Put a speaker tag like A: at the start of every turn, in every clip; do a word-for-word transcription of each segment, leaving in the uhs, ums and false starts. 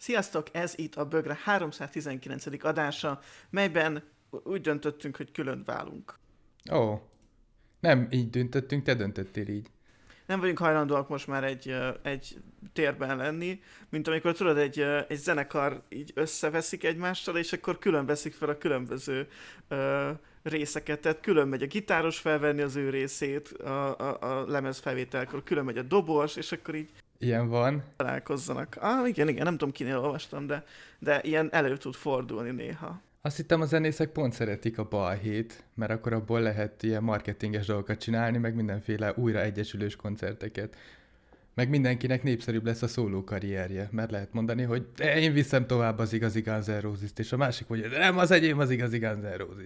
A: Sziasztok, ez itt a Bögre háromszáztizenkilencedik adása, melyben úgy döntöttünk, hogy külön válunk.
B: Ó, nem így döntöttünk, te döntöttél így.
A: Nem vagyunk hajlandóak most már egy, egy térben lenni, mint amikor tudod, egy, egy zenekar így összeveszik egymással, és akkor külön veszik fel a különböző uh, részeket. Tehát külön megy a gitáros felvenni az ő részét a, a, a lemezfelvételkor, külön megy a dobos, és akkor így
B: ilyen van.
A: Találkozzanak. Ah, igen, igen, nem tudom, kinél olvastam, de, de ilyen elő tud fordulni néha.
B: Azt hittem, a zenészek pont szeretik a balhét, mert akkor abból lehet ilyen marketinges dolgokat csinálni, meg mindenféle újra egyesülős koncerteket. Meg mindenkinek népszerűbb lesz a szóló karrierje, mert lehet mondani, hogy én viszem tovább az igazi Guns N' Roses-t, és a másik mondja, de nem, az enyém az igazi Guns N' Roses.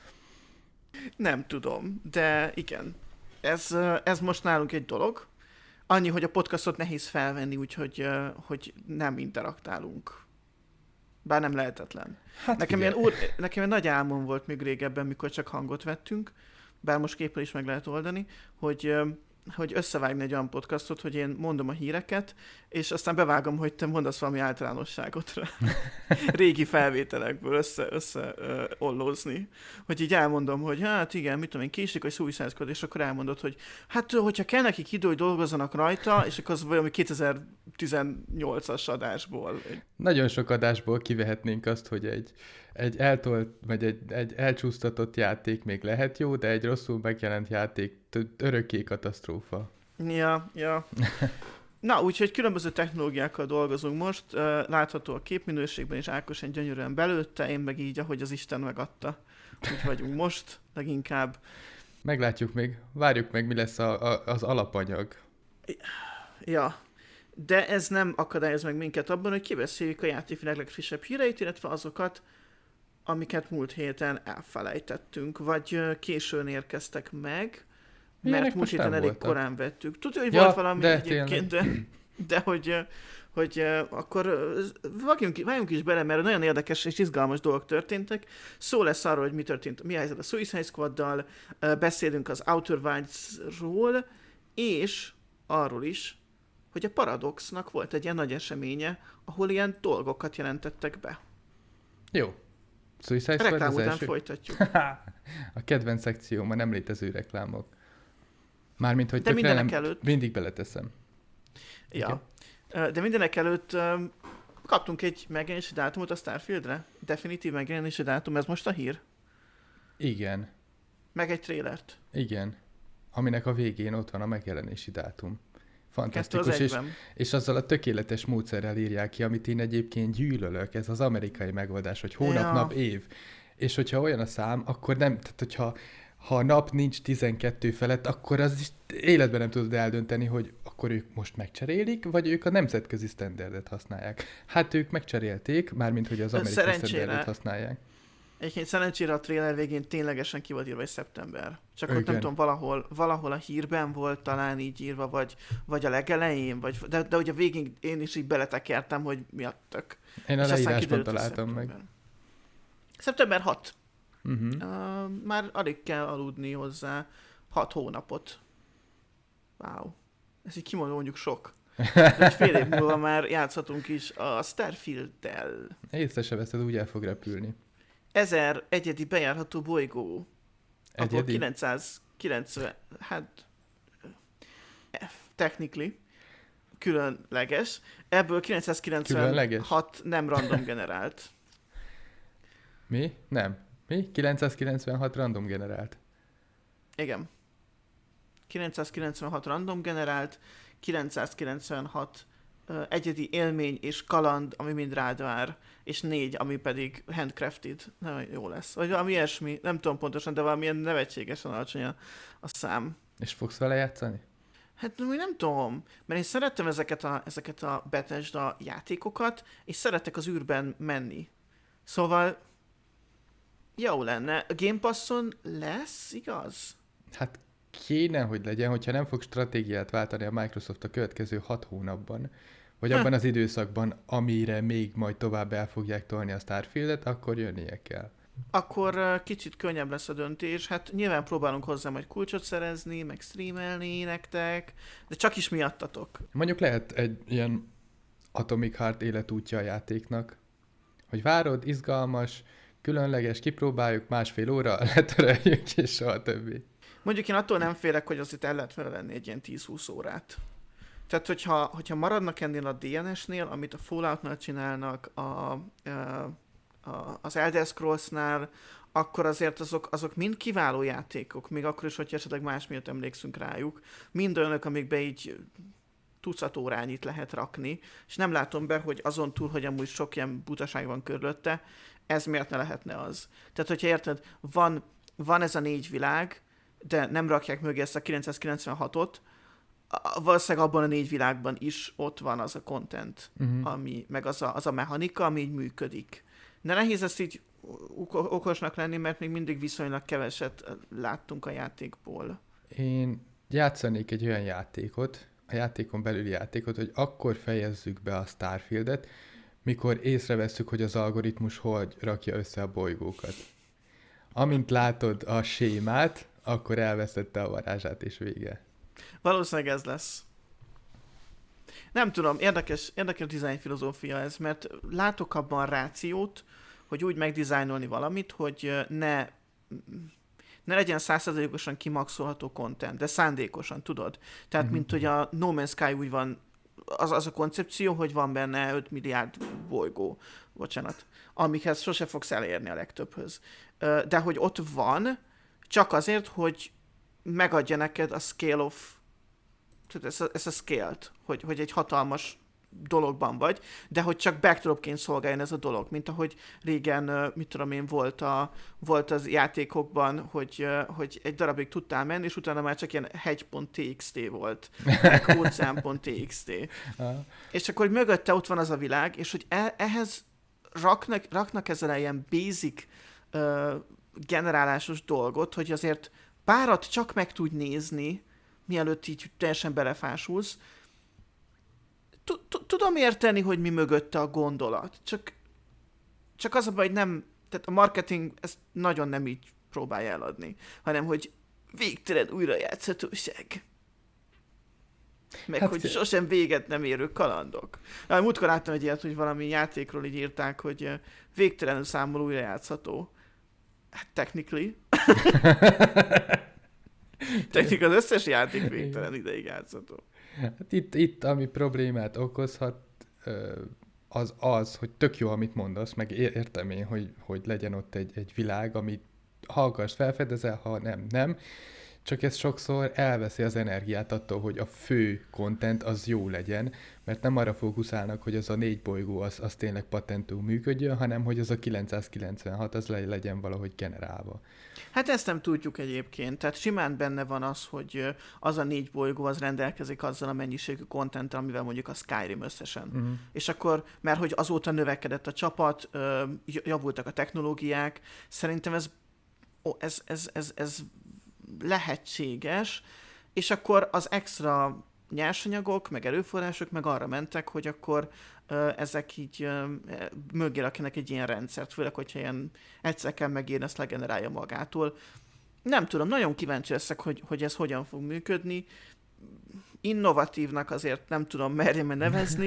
A: Nem tudom, de igen. Ez, ez most nálunk egy dolog. Annyi, hogy a podcastot nehéz felvenni, úgyhogy hogy nem interaktálunk. Bár nem lehetetlen.
B: Hát
A: nekem, ilyen úr, nekem ilyen nagy álmom volt még régebben, mikor csak hangot vettünk, bár most képpel is meg lehet oldani, hogy, hogy összevágni egy olyan podcastot, hogy én mondom a híreket, és aztán bevágom, hogy te mondasz valami általánosságot rá. Régi felvételekből össze, össze uh, ollózni. Hogy így elmondom, hogy hát igen, mit tudom én, késik, hogy Suicide Squad, és akkor elmondod, hogy hát, hogyha kell nekik idő, hogy dolgozzanak rajta, és akkor az valami kétezer-tizennyolcas adásból.
B: Nagyon sok adásból kivehetnénk azt, hogy egy, egy eltolt, vagy egy, egy elcsúsztatott játék még lehet jó, de egy rosszul megjelent játék örökké katasztrófa.
A: Ja, ja. Na, úgyhogy különböző technológiákkal dolgozunk most, látható a képminőségben, és Ákosen gyönyörűen belőtte, én meg így, ahogy az Isten megadta. Úgy vagyunk most, leginkább.
B: Meglátjuk még, várjuk meg, mi lesz a, a, az alapanyag.
A: Ja, de ez nem akadályoz meg minket abban, hogy kibeszéljük a játékvilág legfrissebb híreit, illetve azokat, amiket múlt héten elfelejtettünk, vagy későn érkeztek meg,
B: milyenek
A: mert múlt héten elég
B: voltak?
A: Korán vettük. Tudja, hogy
B: ja,
A: volt valami
B: de
A: egyébként, de, de hogy, hogy akkor vágjunk, vágjunk is bele, mert nagyon érdekes és izgalmas dolgok történtek. Szó lesz arról, hogy mi történt, mi a helyzet a Suicide Squaddal, beszélünk az Outer Wilds-ról, és arról is, hogy a Paradoxnak volt egy ilyen nagy eseménye, ahol ilyen dolgokat jelentettek be.
B: Jó. Suicide Squad
A: Reklám
B: az
A: után
B: első?
A: folytatjuk.
B: A kedvenc szekcióban nem létező reklámok. Mármint, hogy
A: De mindenek
B: nem,
A: előtt...
B: mindig beleteszem.
A: Ja. Igen. De mindenek előtt um, kaptunk egy megjelenési dátumot a Starfieldre. Definitív megjelenési dátum, ez most a hír?
B: Igen.
A: Meg egy trélert.
B: Igen. Aminek a végén ott van a megjelenési dátum. Fantasztikus,
A: az
B: és, és azzal a tökéletes módszerrel írják ki, amit én egyébként gyűlölök, ez az amerikai megoldás, hogy hónap,
A: ja.
B: nap, év. És hogyha olyan a szám, akkor nem, tehát hogyha ha a nap nincs tizenkettő felett, akkor az is életben nem tudod eldönteni, hogy akkor ők most megcserélik, vagy ők a nemzetközi standardet használják. Hát ők megcserélték, mármint hogy az amerikai
A: Szerencsére...
B: standardet használják.
A: Egyébként szerencsére a trailer végén ténylegesen ki volt írva, hogy szeptember. Csak
B: Igen.
A: ott nem tudom, valahol, valahol a hírben volt talán így írva, vagy, vagy a legelején, vagy, de, de ugye a végén én is így beletekertem, hogy mi a tök.
B: Én a
A: és
B: leírásban találtam meg.
A: szeptember hatodika.
B: Uh-huh.
A: Uh, már alig kell aludni hozzá hat hónapot. Wow. Ez így kimondom mondjuk sok. De egy fél év múlva már játszhatunk is a Starfield-del.
B: Észre se veszed, úgy el fog repülni.
A: Ezer egyedi bejárható bolygó.
B: Egyedi?
A: Akkor kilencszázkilencven, hát technically különleges. Ebből kilencszázkilencvenhat
B: különleges?
A: nem random generált.
B: Mi? Nem. Mi? kilencszázkilencvenhat random generált.
A: Igen. kilencszázkilencvenhat random generált, kilencszázkilencvenhat uh, egyedi élmény és kaland, ami mind rád vár, és négy, ami pedig handcrafted. Nagyon jó lesz. Vagy valami ilyesmi, nem tudom pontosan, de valamilyen nevetségesen alacsony a, a szám.
B: És fogsz vele játszani?
A: Hát nem tudom, mert én szerettem ezeket a, ezeket a Bethesda játékokat, és szeretek az űrben menni. Szóval jó lenne. A Game Passon lesz, igaz?
B: Hát kéne, hogy legyen, hogyha nem fog stratégiát váltani a Microsoft a következő hat hónapban, vagy abban az időszakban, amire még majd tovább el fogják tolni a Starfieldet, akkor jönnie kell.
A: Akkor uh, kicsit könnyebb lesz a döntés. Hát nyilván próbálunk hozzá majd kulcsot szerezni, meg streamelni nektek, de csak is miattatok.
B: Mondjuk lehet egy ilyen Atomic Heart életútja a játéknak. Hogy várod, izgalmas, különleges, kipróbáljuk, másfél óra, letöröljük, és soha többé.
A: Mondjuk én attól nem félek, hogy az itt el lehet vele lenni egy ilyen tíz-húsz órát. Tehát, hogyha, hogyha maradnak ennél a dé en es-nél, amit a Falloutnál csinálnak, a, a, a, az Elder Scrolls-nál, akkor azért azok, azok mind kiváló játékok, még akkor is, hogyha esetleg más miatt emlékszünk rájuk. Mind olyanok, amikbe így tucat órányit lehet rakni, és nem látom be, hogy azon túl, hogy amúgy sok ilyen butaság van körülötte, ez miért ne lehetne az. Tehát, hogyha érted, van, van ez a négy világ, de nem rakják mögé ezt a kilencszázkilencvenhatot, valószínűleg abban a négy világban is ott van az a content, uh-huh. ami, meg az a, az a mechanika, ami így működik. De nehéz ezt így okosnak lenni, mert még mindig viszonylag keveset láttunk a játékból.
B: Én játszanék egy olyan játékot, a játékon belüli játékot, hogy akkor fejezzük be a Starfieldet, mikor észrevesszük, hogy az algoritmus hogy rakja össze a bolygókat. Amint látod a sémát, akkor elvesztette a varázsát, és vége.
A: Valószínűleg ez lesz. Nem tudom, érdekes, érdekes design filozófia ez, mert látok abban rációt, hogy úgy megdizájnolni valamit, hogy ne, ne legyen száz százalékosan kimaxolható content, de szándékosan, tudod? Tehát, mm-hmm. mint hogy a No Man's Sky úgy van, az, az a koncepció, hogy van benne öt milliárd bolygó, bocsánat, amikhez sose fogsz elérni a legtöbbhöz. De hogy ott van, csak azért, hogy megadja neked a scale of, tehát ezt a, ezt a scale-t, hogy, hogy egy hatalmas dologban vagy, de hogy csak backdropként szolgáljon ez a dolog, mint ahogy régen, mit tudom én, volt, a, volt az játékokban, hogy, hogy egy darabig tudtál menni, és utána már csak ilyen hegy.txt volt, meg óceán.txt. És akkor, hogy mögötte ott van az a világ, és hogy e, ehhez raknak, raknak ezzel ilyen basic uh, generálásos dolgot, hogy azért párat csak meg tudj nézni, mielőtt így teljesen belefásulsz. Tudom érteni, hogy mi mögötte a gondolat. Csak, csak az a baj, hogy nem, tehát a marketing ezt nagyon nem így próbálja eladni, hanem hogy végtelen újrajátszhatóság. Meg hát, hogy sosem véget nem érő kalandok. Na, múltkor láttam egy ilyet, hogy valami játékról így írták, hogy végtelenül számol újrajátszható. Hát technically. Technik az összes játék végtelen ideig játszható.
B: Hát itt, itt, ami problémát okozhat, az az, hogy tök jó, amit mondasz, meg értem én, hogy, hogy legyen ott egy, egy világ, amit ha akarsz felfedezel, ha nem, nem. Csak ez sokszor elveszi az energiát attól, hogy a fő content az jó legyen, mert nem arra fókuszálnak, hogy az a négy bolygó az, az tényleg patentú működjön, hanem hogy az a kilencszázkilencvenhat az legyen valahogy generálva.
A: Hát ezt nem tudjuk egyébként, tehát simán benne van az, hogy az a négy bolygó az rendelkezik azzal a mennyiségű contenttel, amivel mondjuk a Skyrim összesen. Uh-huh. És akkor, mert hogy azóta növekedett a csapat, javultak a technológiák, szerintem ez, ez, ez, ez, ez lehetséges, és akkor az extra nyersanyagok, meg erőforrások meg arra mentek, hogy akkor uh, ezek így uh, mögé rakjanak egy ilyen rendszert, főleg, hogyha ilyen egyszer kell megírni, ezt legenerálja magától. Nem tudom, nagyon kíváncsi leszek, hogy, hogy ez hogyan fog működni. Innovatívnak azért nem tudom merjem nevezni,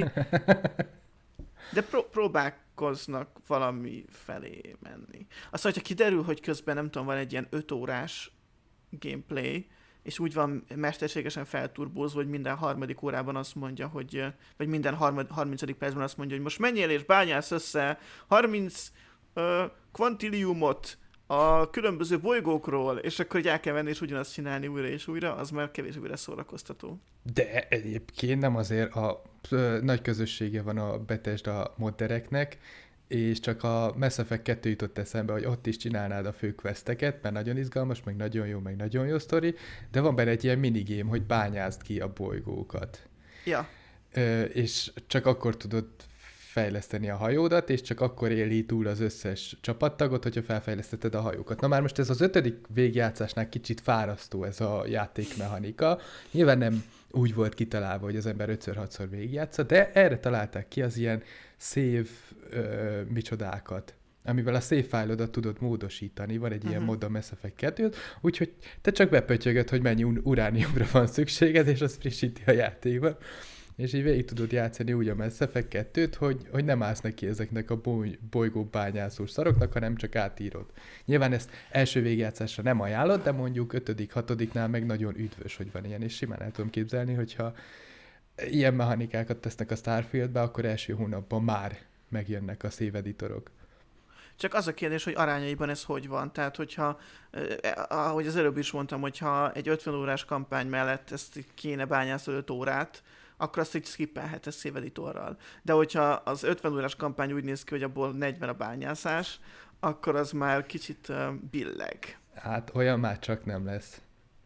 A: de pró- próbálkoznak valami felé menni. Aztán, hogyha kiderül, hogy közben nem tudom, van egy ilyen öt órás gameplay, és úgy van mesterségesen felturbózva, hogy minden harmadik órában azt mondja, hogy, vagy minden harmincadik percben azt mondja, hogy most menjél és bányász össze harminc uh, kvantilliumot a különböző bolygókról, és akkor így el kell venni és ugyanazt csinálni újra és újra, az már kevésbé lesz szórakoztató.
B: De egyébként nem azért a ö, nagy közössége van a Bethesda moddereknek, és csak a Mass Effect kettő jutott eszembe, hogy ott is csinálnád a fő questeket, mert nagyon izgalmas, meg nagyon jó, meg nagyon jó sztori, de van benne egy ilyen minigame, hogy bányázd ki a bolygókat.
A: Ja.
B: Ö, és csak akkor tudod fejleszteni a hajódat, és csak akkor éli túl az összes csapattagot, hogyha felfejlesztetted a hajókat. Na már most ez az ötödik végjátszásnál kicsit fárasztó ez a játékmechanika. Nyilván nem úgy volt kitalálva, hogy az ember ötször-hatszor végigjátsza, de erre találták ki az ilyen save ö, micsodákat, amivel a save fájlodat tudod módosítani, van egy uh-huh. ilyen mod a Mass Effect kettő, úgyhogy te csak bepötyögöd, hogy mennyi urániumra van szükséged, és az frissíti a játékban. És így végig tudod játszani úgy a Mass Effect kettőt, hogy, hogy nem állsz neki ezeknek a boly, bolygó bányászós szaroknak, hanem csak átírod. Nyilván ezt első végigjátszásra nem ajánlod, de mondjuk ötödik, hatodiknál meg nagyon üdvös, hogy van ilyen, és simán el tudom képzelni, hogyha ilyen mechanikákat tesznek a Starfieldbe, akkor első hónapban már megjönnek a save editorok.
A: Csak az a kérdés, hogy arányaiban ez hogy van. Tehát, hogyha, ahogy az előbb is mondtam, hogyha egy ötven órás kampány mellett ezt kéne bányászni öt órát, akkor azt így skippelhet save editorral. De hogyha az ötven órás kampány úgy néz ki, hogy abból negyven a bányászás, akkor az már kicsit uh, billeg.
B: Hát olyan már csak nem lesz.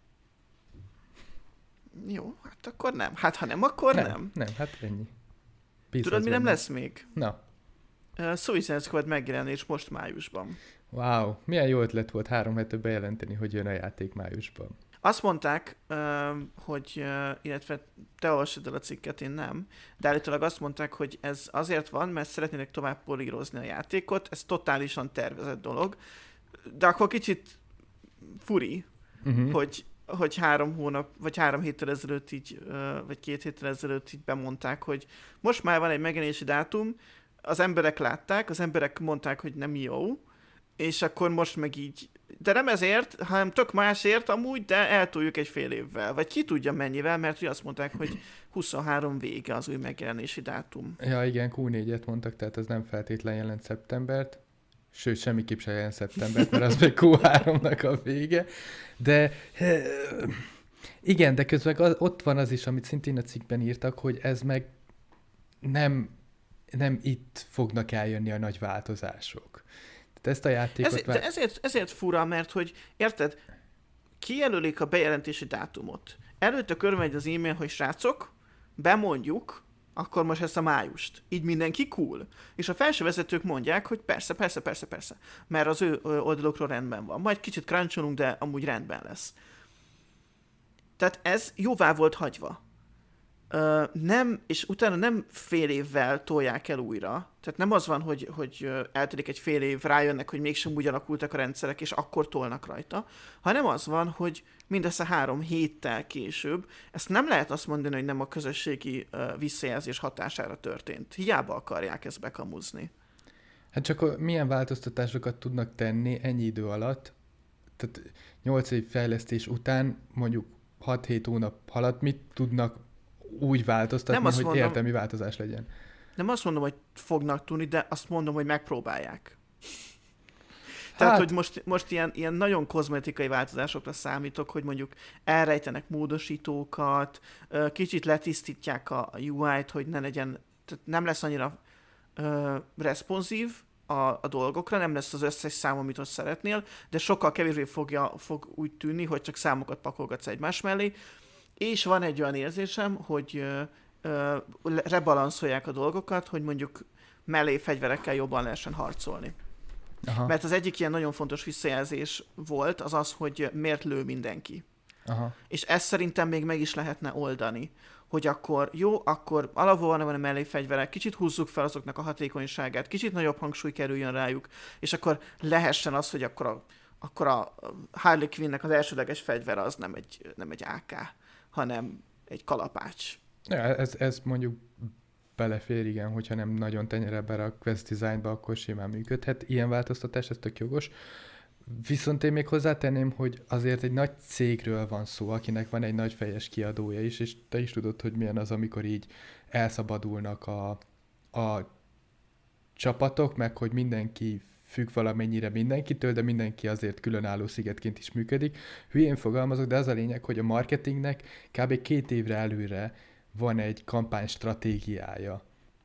A: Jó, hát akkor nem. Hát ha nem, akkor nem.
B: Nem, nem hát ennyi. Bízhatsz
A: Tudod, mi nem
B: benne.
A: lesz még?
B: Na.
A: Uh, Suicide Squad megjelenés most májusban.
B: Wow, milyen jó ötlet volt három hete bejelenteni, hogy jön a játék májusban.
A: Azt mondták, hogy, illetve te olvasod el a cikket, én nem, de állítólag azt mondták, hogy ez azért van, mert szeretnének tovább polírozni a játékot, ez totálisan tervezett dolog, de akkor kicsit furi, uh-huh. hogy, hogy három hónap, vagy három héttel ezelőtt így, vagy két héttel ezelőtt így bemondták, hogy most már van egy megjelenési dátum, az emberek látták, az emberek mondták, hogy nem jó, és akkor most meg így, de nem ezért, hanem tök másért amúgy, de eltoljuk egy fél évvel. Vagy ki tudja mennyivel, mert azt mondták, hogy huszonhárom vége az új megjelenési dátum.
B: Ja igen, kú négyet mondtak, tehát ez nem feltétlen jelent szeptembert. Sőt, semmiképp sem jelent szeptembert, mert az még kú háromnak a vége. De igen, de közben az, ott van az is, amit szintén a cikkben írtak, hogy ez meg nem, nem itt fognak eljönni a nagy változások. Ezt a játékot...
A: Ez, de ezért, ezért fura, mert hogy, érted, kijelölik a bejelentési dátumot. Előtte körülmegy az e-mail, hogy srácok, bemondjuk, akkor most ezt a májust. Így mindenki cool. És a felső vezetők mondják, hogy persze, persze, persze, persze. Mert az ő oldalokról rendben van. Majd kicsit cruncholunk, de amúgy rendben lesz. Tehát ez jóvá volt hagyva. Uh, nem, és utána nem fél évvel tolják el újra. Tehát nem az van, hogy, hogy eltelik egy fél év, rájönnek, hogy mégsem úgy alakultak a rendszerek, és akkor tolnak rajta, hanem az van, hogy mindössze három héttel később, ezt nem lehet azt mondani, hogy nem a közösségi uh, visszajelzés hatására történt. Hiába akarják ezt bekamuzni.
B: Hát csak milyen változtatásokat tudnak tenni ennyi idő alatt, tehát nyolc év fejlesztés után mondjuk hat-hét hónap alatt mit tudnak úgy változtatni, hogy mondom, értelmi változás legyen.
A: Nem azt mondom, hogy fognak tudni, de azt mondom, hogy megpróbálják. Hát, Tehát, hogy most, most ilyen, ilyen nagyon kozmetikai változásokra számítok, hogy mondjuk elrejtenek módosítókat, kicsit letisztítják a u í-t, hogy ne legyen, tehát nem lesz annyira uh, responsív a, a dolgokra, nem lesz az összes szám, amit ott szeretnél, de sokkal kevésbé fogja, fog úgy tűnni, hogy csak számokat pakolgatsz egymás mellé, és van egy olyan érzésem, hogy ö, ö, rebalanszolják a dolgokat, hogy mondjuk mellé fegyverekkel jobban lehessen harcolni. Aha. Mert az egyik ilyen nagyon fontos visszajelzés volt, az az, hogy miért lő mindenki. Aha. És ezt szerintem még meg is lehetne oldani, hogy akkor jó, akkor alapból van a mellé fegyverek, kicsit húzzuk fel azoknak a hatékonyságát, kicsit nagyobb hangsúly kerüljön rájuk, és akkor lehessen az, hogy akkor a, akkor a Harley Quinnnek az elsődleges fegyvere az nem egy, nem egy á ká, hanem egy kalapács.
B: Ja, ez, ez mondjuk belefér, igen, hogyha nem nagyon tenyere be a quest designba, akkor simán működhet. Ilyen változtatás, ez tök jogos. Viszont én még hozzátenném, hogy azért egy nagy cégről van szó, akinek van egy nagy fejes kiadója is, és te is tudod, hogy milyen az, amikor így elszabadulnak a, a csapatok, meg hogy mindenki függ valamennyire mindenkitől, de mindenki azért különálló szigetként is működik. Hülyén fogalmazok, de az a lényeg, hogy a marketingnek kb. két évre előre van egy kampány stratégiája.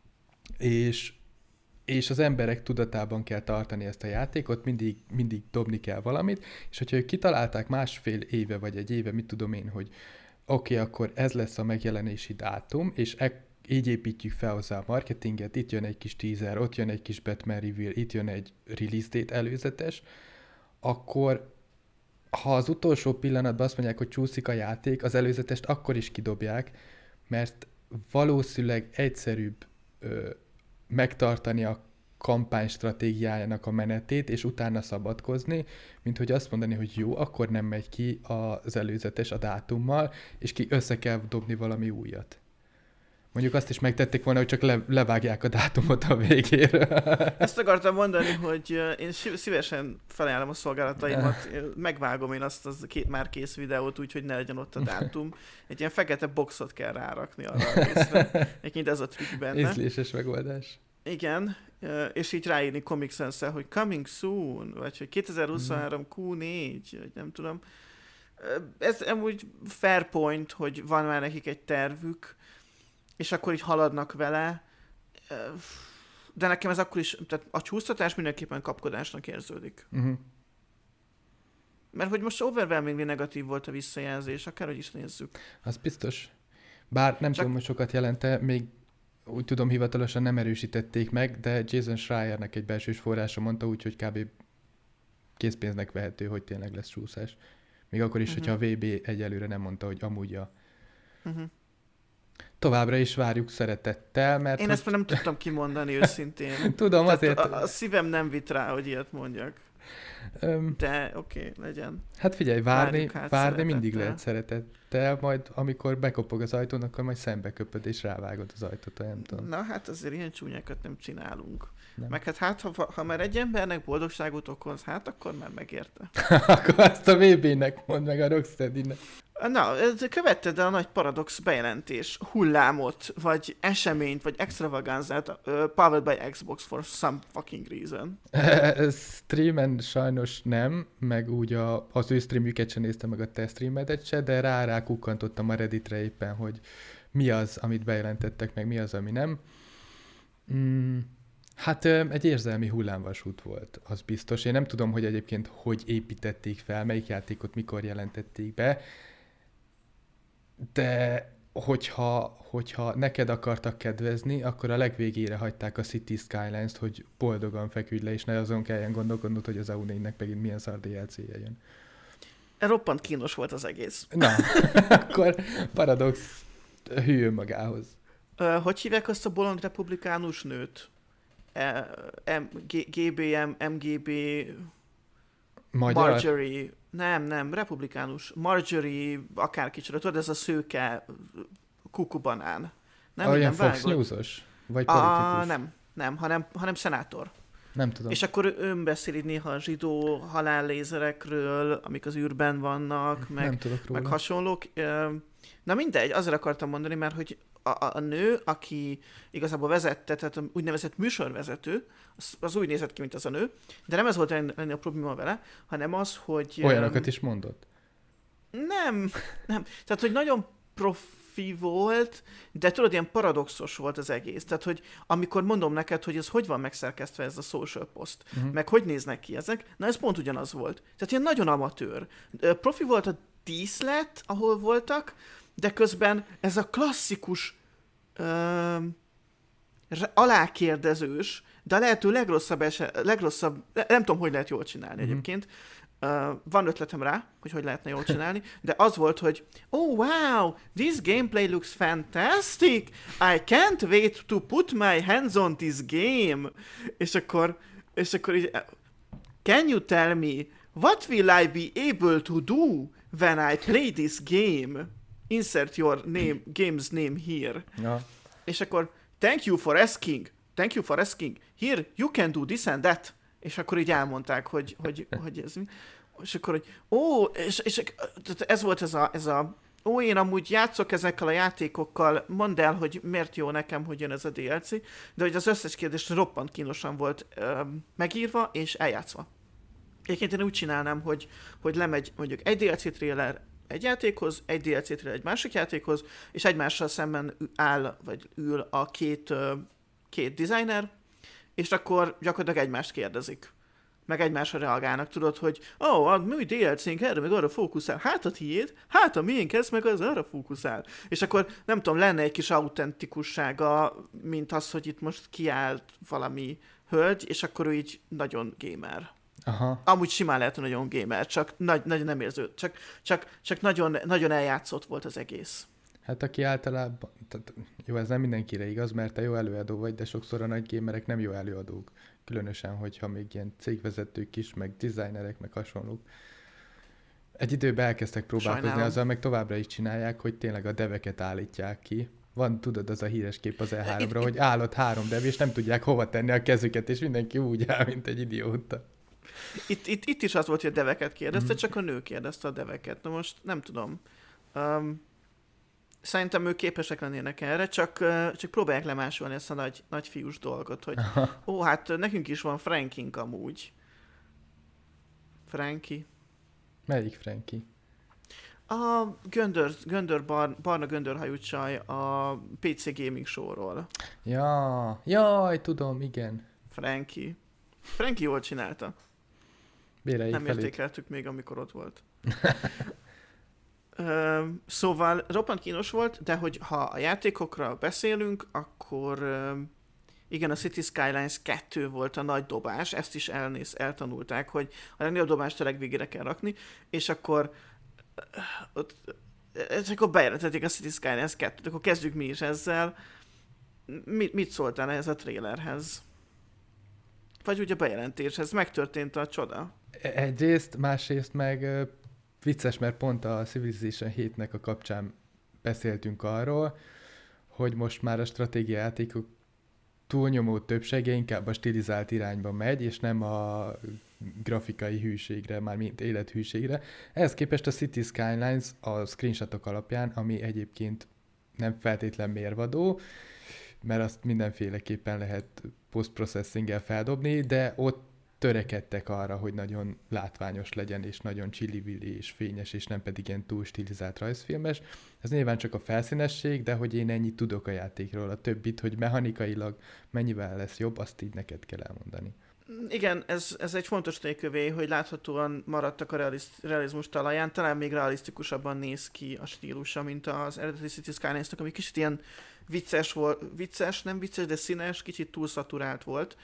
B: És, és az emberek tudatában kell tartani ezt a játékot, mindig, mindig dobni kell valamit, és hogyha ők kitalálták másfél éve, vagy egy éve, mit tudom én, hogy oké, okay, akkor ez lesz a megjelenési dátum, és e- így építjük fel hozzá a marketinget, itt jön egy kis teaser, ott jön egy kis Batman reveal, itt jön egy release date előzetes, akkor ha az utolsó pillanatban azt mondják, hogy csúszik a játék, az előzetest akkor is kidobják, mert valószínűleg egyszerűbb ö, megtartani a kampány stratégiájának a menetét, és utána szabadkozni, mint hogy azt mondani, hogy jó, akkor nem megy ki az előzetes a dátummal, és ki össze kell dobni valami újat. Mondjuk azt is megtették volna, hogy csak le, levágják a dátumot a végére.
A: Ezt akartam mondani, hogy én szívesen felajánlom a szolgálataimat, megvágom én azt az két már kész videót, úgyhogy ne legyen ott a dátum. Egy ilyen fekete boxot kell rárakni arra a részre. Egyébként ez a trükk benne.
B: Ízléses megoldás.
A: Igen, és így ráírni Comic Sans-szel, hogy coming soon, vagy hogy kétezer-huszonhárom kú négy, vagy nem tudom. Ez amúgy fair point, hogy van már nekik egy tervük, és akkor így haladnak vele, de nekem ez akkor is, tehát a csúsztatás mindenképpen kapkodásnak érződik.
B: Uh-huh.
A: Mert hogy most overwhelmingly negatív volt a visszajelzés, akárhogy is nézzük.
B: Az biztos. Bár nem Csak... tudom, hogy sokat jelente, még úgy tudom, hivatalosan nem erősítették meg, de Jason Schreiernek egy belsős forrása mondta, úgyhogy kb. Készpénznek vehető, hogy tényleg lesz csúszás. Még akkor is, uh-huh. hogyha a vé bé egyelőre nem mondta, hogy amúgy a... Uh-huh. Továbbra is várjuk szeretettel, mert...
A: Én
B: hogy...
A: ezt már nem tudtam kimondani őszintén.
B: Tudom,
A: Tehát
B: azért...
A: A, a szívem nem vitt rá, hogy ilyet mondjak. Um, De oké, okay, legyen.
B: Hát figyelj, várni, várni mindig lehet szeretettel, majd amikor bekopog az ajtón, akkor majd szembe köpöd és rávágod az ajtót, nem tudom.
A: Na hát azért ilyen csúnyákat nem csinálunk.
B: Nem.
A: Meg hát, hát ha, ha már egy embernek boldogságot okoz, hát akkor már megérte.
B: Akkor azt a vé bének mondd meg a Rocksteadynek.
A: Na, követted a nagy paradox bejelentés, hullámot, vagy eseményt, vagy extravagánzát, uh, powered by Xbox for some fucking reason.
B: Streamen sajnos nem, meg úgy a, az ő streamjüket sem néztem, meg a te streamedet se, de rá rá kukkantottam a Redditre éppen, hogy mi az, amit bejelentettek, meg mi az, ami nem. Mm, hát egy érzelmi hullámvasút volt, az biztos. Én nem tudom, hogy egyébként hogy építették fel, melyik játékot mikor jelentették be, de hogyha, hogyha neked akartak kedvezni, akkor a legvégére hagyták a City Skylines-t, hogy boldogan feküdj le, és ne azon kelljen gondolkodnod, hogy az á u négynek megint milyen szar dé el cé-je jön.
A: Roppant kínos volt az egész.
B: Na, akkor paradox hűl magához.
A: Uh, hogy hívják azt a bolond republikánus nőt? gé bé em, em gé bé...
B: Magyar?
A: Marjorie, nem, nem, republikánus. Marjorie, akárkicsoda, tudod, ez a szőke kukubanán. Nem,
B: olyan
A: nem
B: Fox News-os? Vagy politikus?
A: A, nem, nem, hanem, hanem szenátor.
B: Nem tudom.
A: És akkor ön beszél így néha a zsidó halállézerekről, amik az űrben vannak, meg, meg hasonlók. Na mindegy, azért akartam mondani, mert hogy a, a, a nő, aki igazából vezette, tehát úgynevezett műsorvezető, az, az úgy nézett ki, mint az a nő, de nem ez volt lenni a probléma vele, hanem az, hogy...
B: Olyanokat is mondott?
A: Nem, nem. Tehát, hogy nagyon profi volt, de tudod, ilyen paradoxos volt az egész. Tehát, hogy amikor mondom neked, hogy ez hogy van megszerkesztve ez a social post, uh-huh. meg hogy néznek ki ezek, na ez pont ugyanaz volt. Tehát ilyen nagyon amatőr. Profi volt a díszlet, ahol voltak, de közben ez a klasszikus ö, alákérdezős, de a lehető legrosszabb, eset, legrosszabb nem tudom, hogy lehet jól csinálni mm-hmm. egyébként. Uh, van ötletem rá, hogy hogy lehetne jól csinálni, de az volt, hogy oh wow, this gameplay looks fantastic, I can't wait to put my hands on this game. És akkor, és akkor így, can you tell me, what will I be able to do when I play this game? Insert your name, game's name here.
B: Ja.
A: És akkor, thank you for asking, thank you for asking, here, you can do this and that. És akkor így elmondták, hogy, hogy, hogy ez mi. És akkor, hogy ó, és, és ez volt ez a, ez a, ó, én amúgy játszok ezekkel a játékokkal, mondd el, hogy miért jó nekem, hogy jön ez a dé el cé, de hogy az összes kérdés roppant kínosan volt um, megírva és eljátszva. Egyébként én úgy csinálnám, hogy, hogy lemegy mondjuk egy dé el cé trailer egy játékhoz, egy dé el cé trailer egy másik játékhoz, és egymással szemben áll, vagy ül a két, két designer, és akkor gyakorlatilag egymást kérdezik. Meg egymásra reagálnak, tudod, hogy ó, oh, a mi dé el cénk erre, meg arra fókuszál, hát a tiéd, hát a miénk ez, meg az arra fókuszál. És akkor nem tudom, lenne egy kis autentikussága, mint az, hogy itt most kiállt valami hölgy, és akkor ő így nagyon gamer.
B: Aha.
A: Amúgy simán lehet, hogy nagyon gamer, csak nagy, nagyon nem érző, csak, csak, csak nagyon, nagyon eljátszott volt az egész.
B: Hát aki általában, tehát, jó, ez nem mindenkire igaz, mert te jó előadó vagy, de sokszor a nagy gamerek nem jó előadók. Különösen, hogyha még ilyen cégvezetők is, meg designerek, meg hasonlók. Egy időben elkezdtek próbálkozni
A: Sajnálom.
B: azzal, meg továbbra is csinálják, hogy tényleg a deveket állítják ki, Van, tudod, az a híres kép az E háromra, hogy állott három dev, és nem tudják hova tenni a kezüket, és mindenki úgy áll, mint egy idióta.
A: Itt, itt, itt is az volt, hogy a deveket kérdezte, mm. csak a nő kérdezte a deveket. Na most nem tudom. Um, szerintem ők képesek lennének erre, csak, uh, csak próbálják lemásolni ezt a nagy, nagy fiús dolgot, hogy ó, hát nekünk is van Frankink amúgy. Frankie.
B: Melyik Frankie?
A: A göndör, göndör bar, barna göndörhajú csaj a pé cé Gaming Show-ról.
B: Ja, jaj, tudom, igen.
A: Frankie. Frankie jól csinálta.
B: Béreljék
A: Nem
B: felét.
A: értékeltük még, amikor ott volt. Ö, szóval roppant kínos volt, de hogy ha a játékokra beszélünk, akkor ö, igen, a City Skylines kettő volt a nagy dobás, ezt is elnéz, eltanulták, hogy a legnagyobb dobást a legvégére kell rakni, és akkor ott, és akkor bejelentették a City Skylines kettőt, akkor kezdjük mi is ezzel. Mit, mit szóltál ehhez a trailerhez? Vagy ugye a bejelentéshez? Megtörtént a csoda?
B: Egyrészt, másrészt meg uh, vicces, mert pont a Civilization hétnek a kapcsán beszéltünk arról, hogy most már a stratégiajátékok túlnyomó többsége inkább a stilizált irányba megy, és nem a grafikai hűségre, már mint élethűségre. Ehhez képest a City Skylines a screenshotok alapján, ami egyébként nem feltétlen mérvadó, mert azt mindenféleképpen lehet post-processinggel feldobni, de ott törekedtek arra, hogy nagyon látványos legyen, és nagyon csili-vili és fényes, és nem pedig ilyen túl stilizált rajzfilmes. Ez nyilván csak a felszínesség, de hogy én ennyit tudok a játékról, a többit, hogy mechanikailag mennyivel lesz jobb, azt így neked kell elmondani.
A: Igen, ez, ez egy fontos tékövé, hogy láthatóan maradtak a realiz, realizmus talaján, talán még realisztikusabban néz ki a stílusa, mint az eredeti City Skylines-nak, ami kicsit ilyen vicces volt, vicces, nem vicces, de színes, kicsit túl szaturált volt.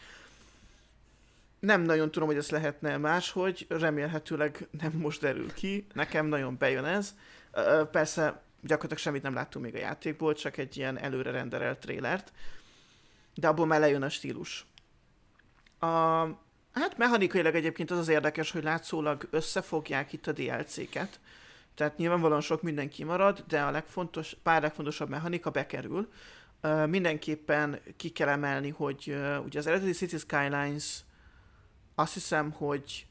A: Nem nagyon tudom, hogy ez lehetne máshogy, remélhetőleg nem most derül ki, nekem nagyon bejön ez. Persze gyakorlatilag semmit nem láttunk még a játékból, csak egy ilyen előre renderelt trélert, de abból már lejön a stílus. A, hát mechanikailag egyébként az az érdekes, hogy látszólag összefogják itt a dé el cé-ket, tehát nyilvánvalóan sok minden kimarad, de a legfontos, pár legfontosabb mechanika bekerül. Uh, mindenképpen ki kell emelni, hogy uh, ugye az eredeti City Skylines azt hiszem, hogy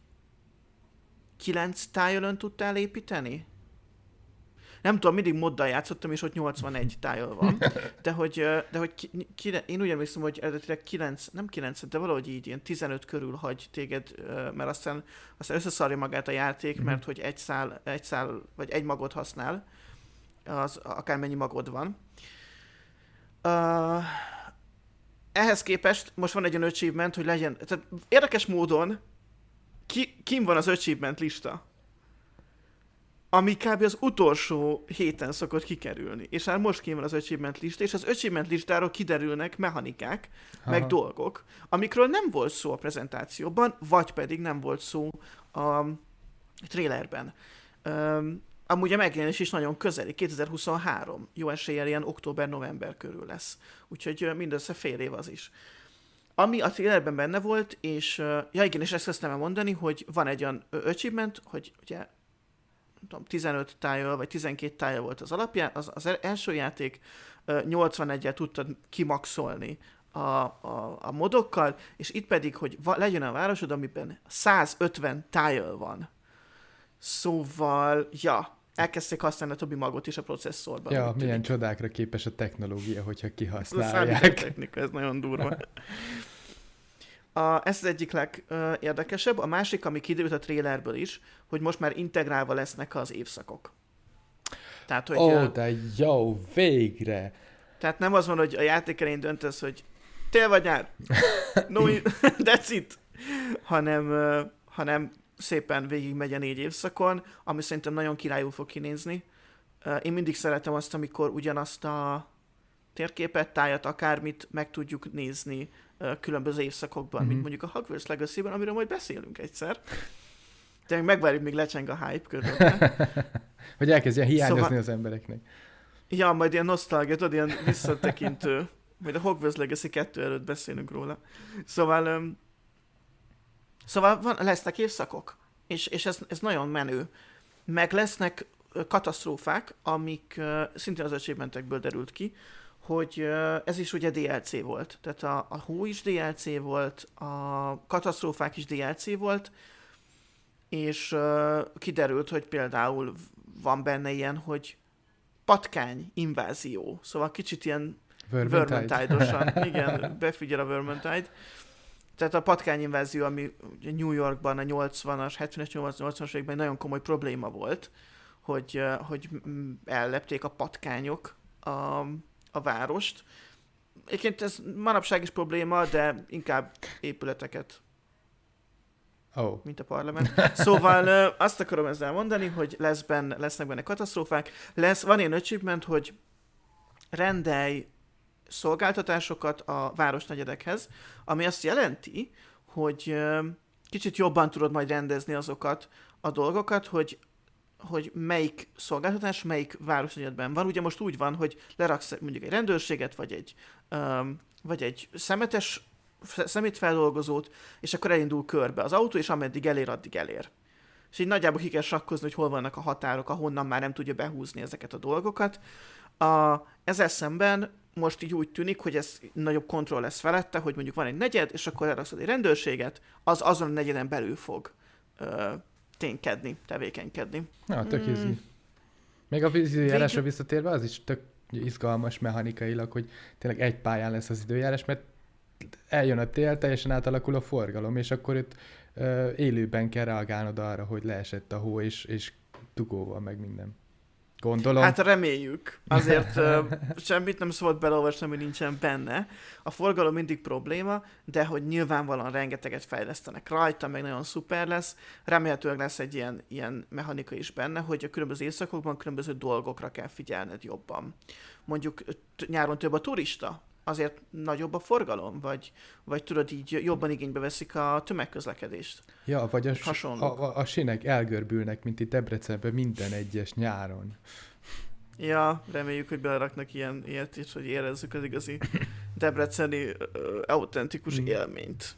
A: kilenc tile-ön tudtál építeni? Nem tudom, mindig moddal játszottam, és ott nyolcvanegy tile van. De hogy, de hogy ki, ki, én úgy emlékszem, hogy eredetileg kilenc, nem kilenc, de valahogy így ilyen tizenöt körül hagy téged, mert aztán, aztán összeszarja magát a játék, mm-hmm. mert hogy egy szál, egy szál, vagy egy magot használ, az akármennyi magod van. Uh, ehhez képest most van egy olyan achievement, hogy legyen, tehát érdekes módon ki, kim van az achievement lista, ami kb. Az utolsó héten szokott kikerülni. És már most kim van az achievement lista, és az achievement listáról kiderülnek mechanikák, aha, meg dolgok, amikről nem volt szó a prezentációban, vagy pedig nem volt szó a trailerben. Um, amúgy a megjelenés is nagyon közeli, kétezer-huszonhárom, jó eséllyel ilyen október-november körül lesz. Úgyhogy mindössze fél év az is. Ami a trailerben benne volt, és ja igen, és ezt kezdtem el mondani, hogy van egy olyan achievement, hogy ugye nem tudom, tizenöt tile vagy tizenkét tile volt az alapján, az, az első játék nyolcvanegyel tudtad kimaxolni a, a, a modokkal, és itt pedig, hogy va, legyen a városod, amiben százötven tile van. Szóval, ja, elkezdték használni a többi magot is a processzorban.
B: Ja, milyen tűnik. Csodákra képes a technológia, hogyha kihasználják.
A: Ez a technika, ez nagyon durva. A, ez az egyik legérdekesebb. A másik, ami kiderült a trailerből is, hogy most már integrálva lesznek az évszakok. Tehát, hogy...
B: Ó, oh, de jó, végre!
A: Tehát nem az van, hogy a játék elején döntesz, hogy tél vagy nyár, no, that's it, hanem, uh, hanem szépen végig megy a négy évszakon, ami szerintem nagyon királyul fog kinézni. Uh, én mindig szeretem azt, amikor ugyanazt a térképet, tájat, akármit meg tudjuk nézni uh, különböző évszakokban, mm-hmm. mint mondjuk a Hogwarts Legacy-ben, amiről majd beszélünk egyszer. De még megvárjuk, még lecseng a hype körülbelül.
B: Hogy elkezdjen hiányozni
A: szóval... az
B: embereknek.
A: Ja, majd ilyen nosztalgia, tudod, ilyen visszatekintő. Majd a Hogwarts Legacy kettő előtt beszélünk róla. Szóval, um, szóval van, lesznek évszakok, és, és ez, ez nagyon menő. Meg lesznek katasztrófák, amik uh, szintén az achievementekből derült ki, hogy ez is ugye dé el cé volt. Tehát a, a hó is dé el cé volt, a katasztrófák is dé el cé volt, és uh, kiderült, hogy például van benne ilyen, hogy patkány invázió. Szóval kicsit ilyen Vermintide-osan. Igen, befigyel a Vermintide. Tehát a patkány invázió, ami New Yorkban a nyolcvanas, hetvenes, nyolcvanas években nagyon komoly probléma volt, hogy, hogy ellepték a patkányok a, a várost. Egyébként ez manapság is probléma, de inkább épületeket,
B: oh.
A: mint a parlament. Szóval azt akarom ezzel mondani, hogy lesz benne, lesznek benne katasztrófák. Lesz, van ilyen achievement, hogy rendelj szolgáltatásokat a városnegyedekhez, ami azt jelenti, hogy kicsit jobban tudod majd rendezni azokat a dolgokat, hogy, hogy melyik szolgáltatás melyik városnegyedben van. Ugye most úgy van, hogy leraksz mondjuk egy rendőrséget, vagy egy, um, vagy egy szemetes, szemétfeldolgozót, és akkor elindul körbe az autó, és ameddig elér, addig elér. És így nagyjából ki kell sakkozni, hogy hol vannak a határok, ahonnan már nem tudja behúzni ezeket a dolgokat. A, ezzel szemben most így úgy tűnik, hogy ez nagyobb kontroll lesz felette, hogy mondjuk van egy negyed, és akkor elrakszod egy rendőrséget, az azon a negyeden belül fog ö, ténykedni, tevékenykedni.
B: Na, tök
A: Mm.
B: izgi. Még a időjárásra
A: Végül...
B: visszatérve, az is tök izgalmas mechanikailag, hogy tényleg egy pályán lesz az időjárás, mert eljön a tél, teljesen átalakul a forgalom, és akkor itt ö, élőben kell reagálnod arra, hogy leesett a hó, és, és dugóval meg minden. Gondolom.
A: Hát reméljük. Azért uh, semmit nem szabad beleolvasni, ami nincsen benne. A forgalom mindig probléma, de hogy nyilvánvalóan rengeteget fejlesztenek rajta, meg nagyon szuper lesz. Remélhetőleg lesz egy ilyen, ilyen mechanika is benne, hogy a különböző évszakokban különböző dolgokra kell figyelned jobban. Mondjuk nyáron több a turista, azért nagyobb a forgalom, vagy, vagy tudod, így jobban igénybe veszik a tömegközlekedést.
B: Ja, vagy a, a, a, a sinek elgörbülnek, mint itt Debrecenben minden egyes nyáron.
A: Ja, reméljük, hogy beleraknak ilyen, ilyet is, hogy érezzük az igazi debreceni uh, autentikus mm. élményt.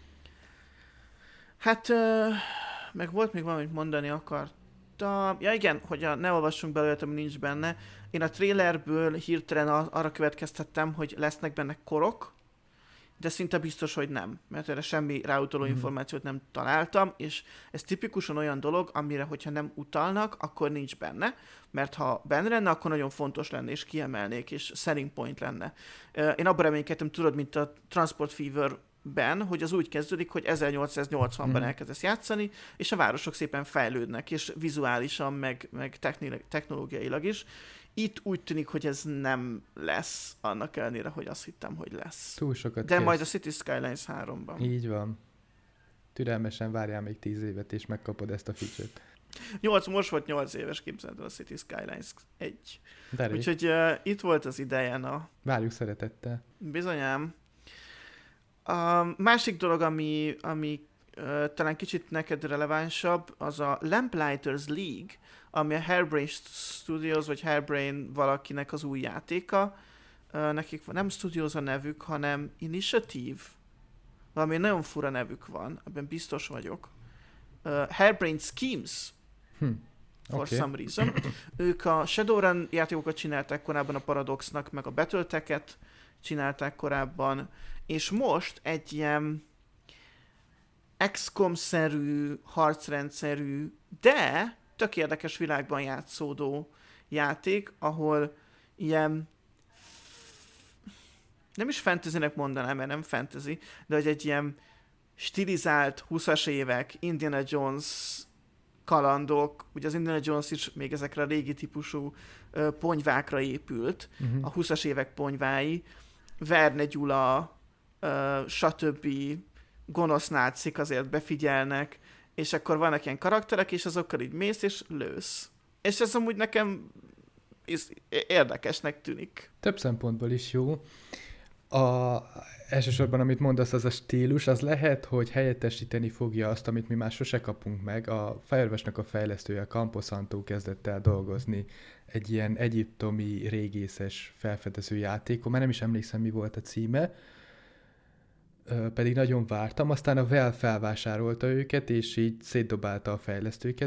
A: Hát, uh, meg volt még valamit mondani akartam. Ja igen, hogy a, ne olvassunk belőle, ami nincs benne. Én a trailerből hirtelen arra következtettem, hogy lesznek benne korok, de szinte biztos, hogy nem, mert erre semmi ráutaló mm. információt nem találtam, és ez tipikusan olyan dolog, amire, hogyha nem utalnak, akkor nincs benne, mert ha benne lenne, akkor nagyon fontos lenne, és kiemelnék, és selling point lenne. Én abban reménykedtem, tudod, mint a Transport Fever-ben, hogy az úgy kezdődik, hogy ezernyolcszáznyolcvanban mm. elkezdesz játszani, és a városok szépen fejlődnek, és vizuálisan, meg, meg technológiailag is. Itt úgy tűnik, hogy ez nem lesz, annak ellenére, hogy azt hittem, hogy lesz.
B: Túl sokat
A: De
B: kész.
A: majd a City Skylines háromban.
B: Így van. Türelmesen várjál még tíz évet, és megkapod ezt a feature-t.
A: Nyolc, most volt nyolc éves, képzeld a City Skylines egy.
B: Deré.
A: Úgyhogy uh, itt volt az ideje, na.
B: Várjuk szeretettel.
A: Bizonyám. A másik dolog, ami, ami uh, talán kicsit neked relevánsabb, az a Lamplighters League, ami a Hairbrain Studios, vagy Hairbrain valakinek az új játéka. Uh, nekik nem Studios a nevük, hanem Initiative. Valami nagyon fura nevük van, ebben biztos vagyok. Uh, Hairbrain Schemes, hm. for okay. some reason. Ők a Shadowrun játékokat csinálták korábban a Paradoxnak, meg a Battletech-et csinálták korábban, és most egy ilyen iksz kom-szerű, harcrendszerű, de tök érdekes világban játszódó játék, ahol ilyen nem is fantasynek mondanám, mert nem fantasy, de hogy egy ilyen stilizált húszas évek Indiana Jones kalandok, ugye az Indiana Jones is még ezekre a régi típusú uh, ponyvákra épült, uh-huh. a húszas évek ponyvái, Verne Gyula, uh, stb. Gonosz nácik azért befigyelnek, és akkor vannak ilyen karakterek, és azokkal így mész, és lősz. És ez amúgy nekem érdekesnek tűnik.
B: Több szempontból is jó. A, elsősorban, amit mondasz, az a stílus, az lehet, hogy helyettesíteni fogja azt, amit mi már sose kapunk meg. A Firewatch-nak a fejlesztője, a Camposanto kezdett el dolgozni egy ilyen egyiptomi régészes felfedező játékon, már nem is emlékszem, mi volt a címe, pedig nagyon vártam, aztán a Valve felvásárolta őket, és így szétdobálta a fejlesztőket,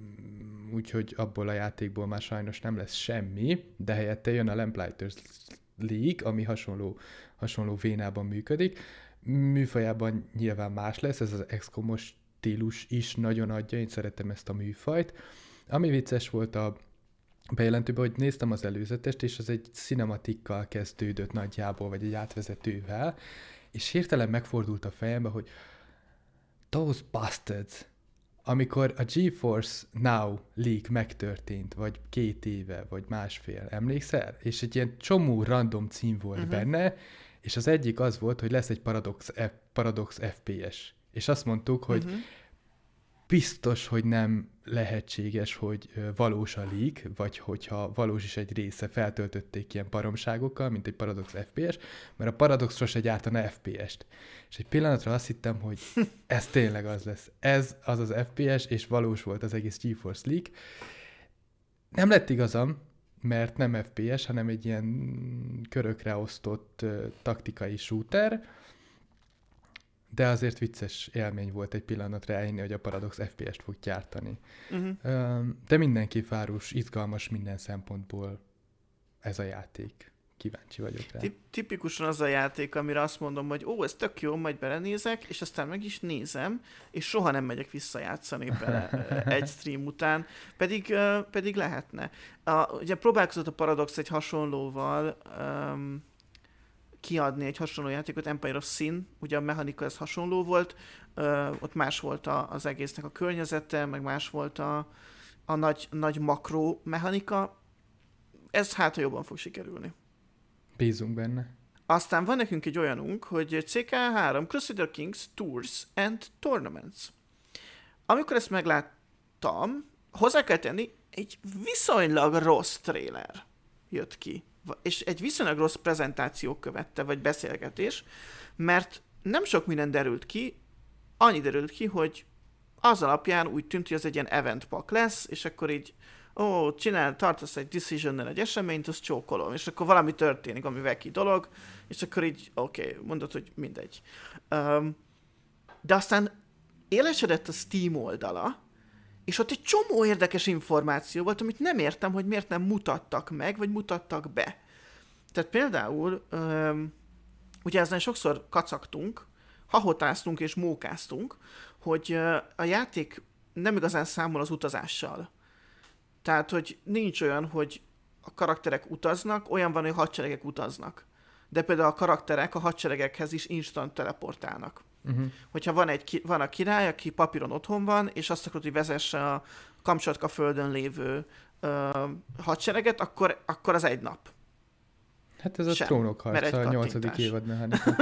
B: úgyhogy abból a játékból már sajnos nem lesz semmi, de helyette jön a Lamplighters League, ami hasonló, hasonló vénában működik. Műfajában nyilván más lesz, ez az iksz komos stílus is nagyon adja, én szeretem ezt a műfajt. Ami vicces volt a bejelentőben, hogy néztem az előzetest, és az egy cinematikkal kezdődött nagyjából, vagy egy átvezetővel, és hirtelen megfordult a fejembe, hogy those bastards, amikor a GeForce Now leak megtörtént, vagy két éve, vagy másfél, emlékszel? És egy ilyen csomó random cím volt uh-huh. benne, és az egyik az volt, hogy lesz egy Paradox, F, Paradox ef pé es. És azt mondtuk, hogy uh-huh. biztos, hogy nem lehetséges, hogy valós a leak, vagy hogyha valós is egy része, feltöltötték ilyen baromságokkal, mint egy Paradox ef pé es, mert a Paradox sose gyártana ef pé est. És egy pillanatra azt hittem, hogy ez tényleg az lesz. Ez az az ef pé es, és valós volt az egész GeForce leak. Nem lett igazam, mert nem ef pé es, hanem egy ilyen körökre osztott uh, taktikai shooter, de azért vicces élmény volt egy pillanatra elhinni, hogy a Paradox ef pé est fog gyártani. Uh-huh. De mindenki fárus, izgalmas minden szempontból ez a játék. Kíváncsi vagyok rá.
A: Tipikusan az a játék, amire azt mondom, hogy ó, ez tök jó, majd belenézek, és aztán meg is nézem, és soha nem megyek visszajátszani bele egy stream után, pedig, uh, pedig lehetne. Uh, ugye próbálkozott a Paradox egy hasonlóval, um, kiadni egy hasonló játékot, Empire of Sin, ugye a mechanika ez hasonló volt, ö, ott más volt a, az egésznek a környezete, meg más volt a, a nagy, nagy makró mechanika. Ez hát, ha jobban fog sikerülni.
B: Bízunk benne.
A: Aztán van nekünk egy olyanunk, hogy cé ká három Crusader Kings Tours and Tournaments. Amikor ezt megláttam, hozzá kell tenni, egy viszonylag rossz trailer jött ki. És egy viszonylag rossz prezentáció követte, vagy beszélgetés, mert nem sok minden derült ki, annyi derült ki, hogy az alapján úgy tűnt, hogy ez egy ilyen event pack lesz, és akkor így, ó, csinál, tartasz egy decision-nel egy eseményt, azt csókolom, és akkor valami történik, ami veki dolog, és akkor így, oké, okay, mondod, hogy mindegy. Um, de aztán élesedett a Steam oldala, és ott egy csomó érdekes információ volt, amit nem értem, hogy miért nem mutattak meg, vagy mutattak be. Tehát például, öm, ugye ezen sokszor kacagtunk, hahotáztunk és mókáztunk, hogy ö, a játék nem igazán számol az utazással. Tehát, hogy nincs olyan, hogy a karakterek utaznak, olyan van, hogy a hadseregek utaznak. De például a karakterek a hadseregekhez is instant teleportálnak. Uh-huh. Hogyha van, egy, van a király, aki papíron otthon van, és azt akarod, hogy vezesse a Kamcsatka földön lévő ö, hadsereget, akkor, akkor az egy nap.
B: Hát ez a Sem, Trónok harca, a nyolcadik évad mechanika.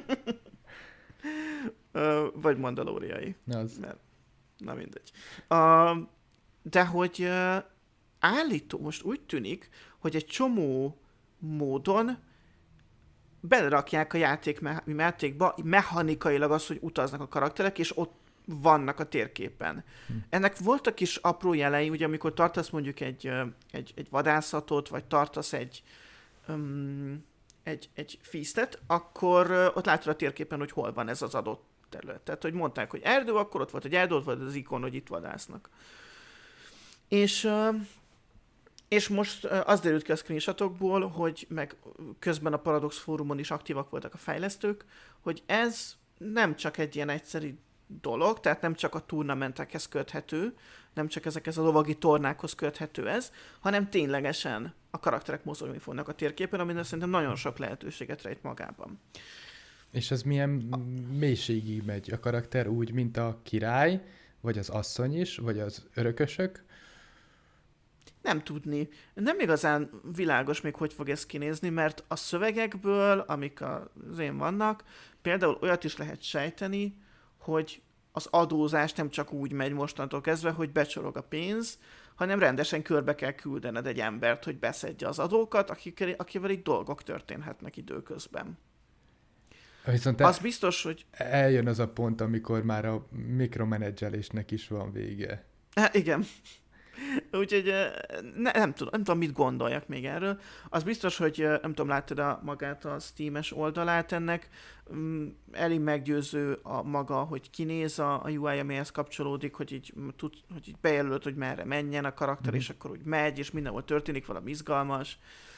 A: ö, vagy mandalóriai.
B: Az.
A: Mert, na mindegy. Uh, de hogy uh, állító, most úgy tűnik, hogy egy csomó módon belerakják a játék me- játékba mechanikailag az, hogy utaznak a karakterek, és ott vannak a térképen. Hm. Ennek voltak is apró jelei, ugye amikor tartasz mondjuk egy, egy, egy vadászatot, vagy tartasz egy, um, egy, egy feastet, akkor ott látod a térképen, hogy hol van ez az adott terület. Tehát, hogy mondták, hogy erdő, akkor ott volt egy erdő, ott volt az ikon, hogy itt vadásznak. És... Uh, És most az derült ki a screenshotokból, hogy meg közben a Paradox fórumon is aktívak voltak a fejlesztők, hogy ez nem csak egy ilyen egyszerű dolog, tehát nem csak a turnamentekhez köthető, nem csak ezekhez a lovagi tornákhoz köthető ez, hanem ténylegesen a karakterek mozogni fognak a térképen, aminek szerintem nagyon sok lehetőséget rejt magában.
B: És ez milyen a... mélységig megy a karakter úgy, mint a király, vagy az asszony is, vagy az örökösök?
A: Nem tudni. Nem igazán világos még, hogy fog ez kinézni, mert a szövegekből, amik az én vannak, például olyat is lehet sejteni, hogy az adózás nem csak úgy megy mostantól kezdve, hogy becsorog a pénz, hanem rendesen körbe kell küldened egy embert, hogy beszedje az adókat, akikkel, akivel itt dolgok történhetnek időközben.
B: Viszont
A: az biztos, hogy...
B: eljön az a pont, amikor már a mikromenedzselésnek is van vége.
A: Há, igen. Úgyhogy ne, nem, tudom, nem tudom, mit gondoljak még erről. Az biztos, hogy nem tudom, láttad a magát a Steam-es oldalát ennek. Elég meggyőző a maga, hogy kinéz a, a u i, amihez kapcsolódik, hogy így, tud, hogy így bejelölöd, hogy merre menjen a karakter, mm. és akkor úgy megy, és mindenhol történik valami izgalmas.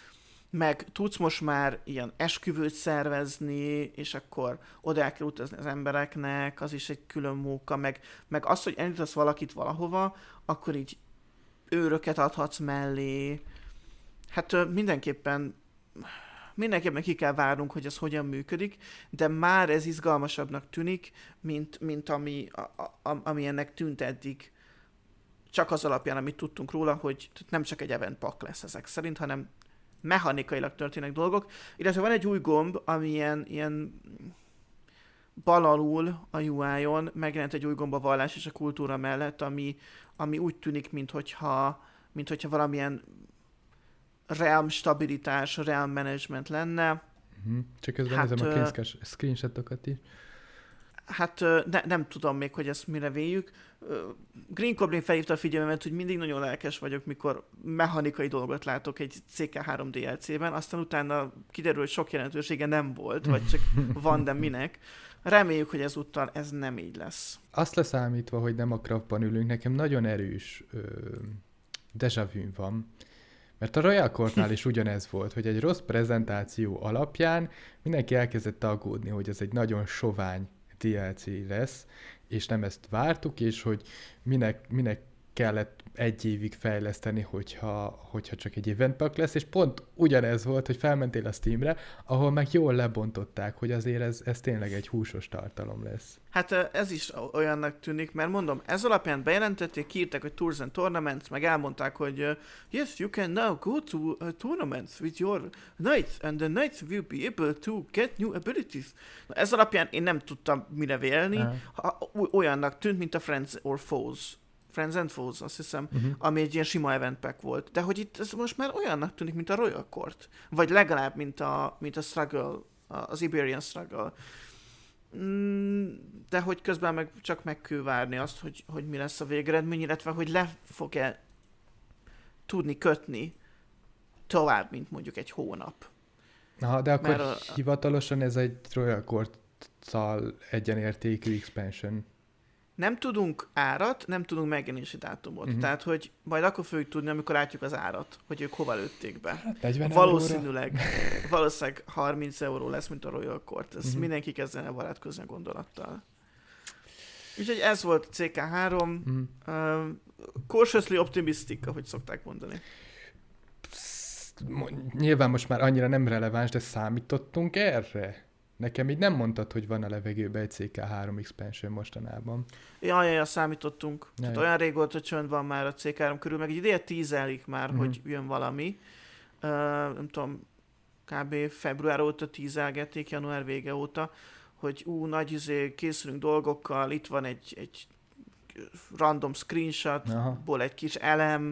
A: meg tudsz most már ilyen esküvőt szervezni, és akkor oda el kell utazni az embereknek, az is egy külön móka, meg, meg az, hogy elindítasz valakit valahova, akkor így őröket adhatsz mellé. Hát ö, mindenképpen mindenképpen ki kell várnunk, hogy ez hogyan működik, de már ez izgalmasabbnak tűnik, mint, mint ami, a, a, ami ennek tűnt eddig. Csak az alapján, amit tudtunk róla, hogy nem csak egy event pack lesz ezek szerint, hanem mechanikailag történnek dolgok. Illetve van egy új gomb, ami ilyen, ilyen bal alul a u i-on megjelent egy új gomb a vallás és a kultúra mellett, ami, ami úgy tűnik, minthogyha, minthogyha valamilyen realm stabilitás, realm management lenne.
B: Uh-huh. Csak közben hát, nézem a uh, screenshotokat is.
A: Hát ne, nem tudom még, hogy ezt mire véljük. Green Goblin felhívta a figyelmemet, hogy mindig nagyon lelkes vagyok, mikor mechanikai dolgot látok egy cé ká három dé el cé-ben, aztán utána kiderül, hogy sok jelentősége nem volt, vagy csak van, de minek. Reméljük, hogy ezúttal ez nem így lesz.
B: Azt leszámítva, hogy nem a craftban ülünk, nekem nagyon erős ö, déjà vu van. Mert a Royal Courtnál is ugyanez volt, hogy egy rossz prezentáció alapján mindenki elkezdett aggódni, hogy ez egy nagyon sovány dé el cé lesz, és nem ezt vártuk, és hogy minek, minek kellett egy évig fejleszteni, hogyha, hogyha csak egy event pack lesz, és pont ugyanez volt, hogy felmentél a Steamre, ahol meg jól lebontották, hogy azért ez, ez tényleg egy húsos tartalom lesz.
A: Hát ez is olyannak tűnik, mert mondom, ez alapján bejelentették, kiírták, hogy Tours and Tournaments, meg elmondták, hogy uh, yes, you can now go to uh, tournaments with your knights, and the knights will be able to get new abilities. Na, ez alapján én nem tudtam mire vélni, ha, olyannak tűnt, mint a Friends or Foes. Friends and Foes, azt hiszem, uh-huh. ami egy ilyen sima event pack volt. De hogy itt ez most már olyannak tűnik, mint a Royal Court. Vagy legalább, mint a, mint a Struggle, az Iberian Struggle. De hogy közben meg csak meg kell várni azt, hogy, hogy mi lesz a végeredmény, illetve hogy le fog-e tudni kötni tovább, mint mondjuk egy hónap.
B: Aha, de akkor
A: a...
B: hivatalosan ez egy Royal Court-szal egyenértékű expansion. Nem
A: tudunk árat, nem tudunk megjelenési dátumot. Uh-huh. Tehát, hogy majd akkor fogjuk tudni, amikor látjuk az árat, hogy ők hova lőtték be.
B: Hát
A: valószínűleg, valószínűleg harminc euró lesz, mint a Royal Court. Ez uh-huh. mindenki kezdene el barátkozni a gondolattal. Úgyhogy ez volt a cé ká három. Uh-huh. Uh, cautiously optimistic, ahogy szokták mondani.
B: Psz, nyilván most már annyira nem releváns, de számítottunk erre? Nekem így nem mondtad, hogy van a levegőben egy cé ká három expansion mostanában.
A: Ja, ja, ja, számítottunk. Tehát olyan régóta, hogy csönd van már a cé ká három körül, meg egy ideje tízelik már, mm-hmm. hogy jön valami. Uh, nem tudom, kb. Február óta tízelgették, január vége óta, hogy ú, nagy izé, készülünk dolgokkal, itt van egy, egy random screenshotból egy kis elem.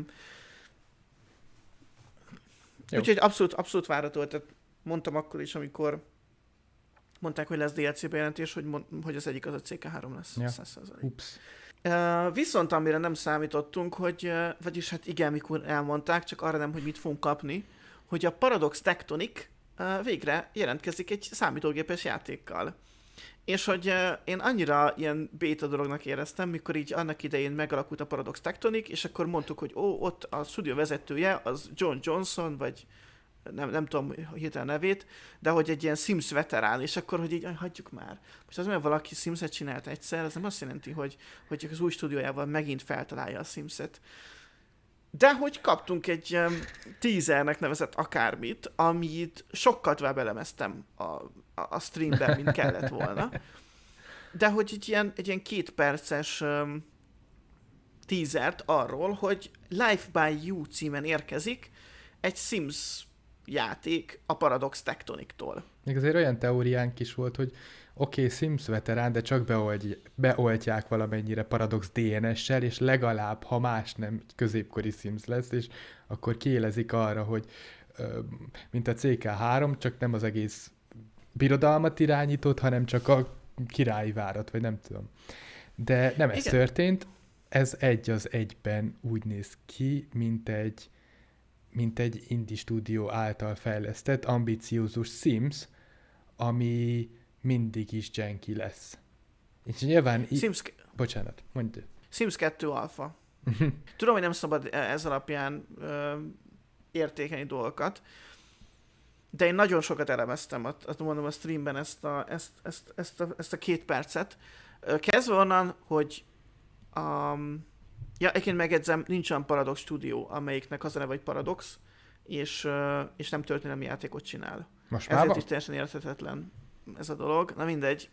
A: Jó. Úgyhogy abszolút, abszolút várható, tehát mondtam akkor is, amikor mondták, hogy lesz dé el cé bejelentés, hogy, mond, hogy az egyik az a cé ká három lesz.
B: Ja.
A: száz százalék. Uh, viszont amire nem számítottunk, hogy, uh, vagyis hát igen, mikor elmondták, csak arra nem, hogy mit fogunk kapni, hogy a Paradox Tectonic uh, végre jelentkezik egy számítógépes játékkal. És hogy uh, én annyira ilyen béta dolognak éreztem, mikor így annak idején megalakult a Paradox Tectonic, és akkor mondtuk, hogy ó, ott a stúdió vezetője az John Johnson, vagy Nem, nem tudom hirtelen nevét, de hogy egy ilyen Sims veterán, és akkor, hogy így, hagyjuk már. Most az, mert valaki Simset csinált egyszer, ez nem azt jelenti, hogy, hogy az új stúdiójával megint feltalálja a Simset. De hogy kaptunk egy um, teasernek nevezett akármit, amit sokkal tovább elemeztem a, a, a streamben, mint kellett volna. De hogy egy ilyen, egy ilyen két perces um, teasert arról, hogy Life by You címen érkezik egy Sims játék a Paradox Tectonic-tól.
B: Még azért olyan teóriánk is volt, hogy oké, okay, Sims veterán, de csak beoldj, beoltják valamennyire Paradox dé en es-sel, és legalább, ha más nem, középkori Sims lesz, és akkor kiélezik arra, hogy mint a cé ká három, csak nem az egész birodalmat irányított, hanem csak a királyi várat, vagy nem tudom. De nem ez Igen. történt, ez egy az egyben úgy néz ki, mint egy mint egy indie stúdió által fejlesztett, ambiciózus Sims, ami mindig is janky lesz. És nyilván... I-
A: Sims...
B: Bocsánat, mondj.
A: Sims kettő alfa. Tudom, hogy nem szabad ez alapján ö, értékelni dolgokat, de én nagyon sokat elemeztem, a, a, mondom a streamben ezt a, ezt, ezt, ezt, a, ezt a két percet. Kezdve onnan, hogy um, ja, egyébként megjegyzem, nincs olyan Paradox stúdió, amelyiknek az a neve, vagy Paradox, és, uh, és nem történelmi játékot csinál.
B: Most
A: Ezért
B: már
A: is teljesen érthetetlen ez a dolog. Na mindegy.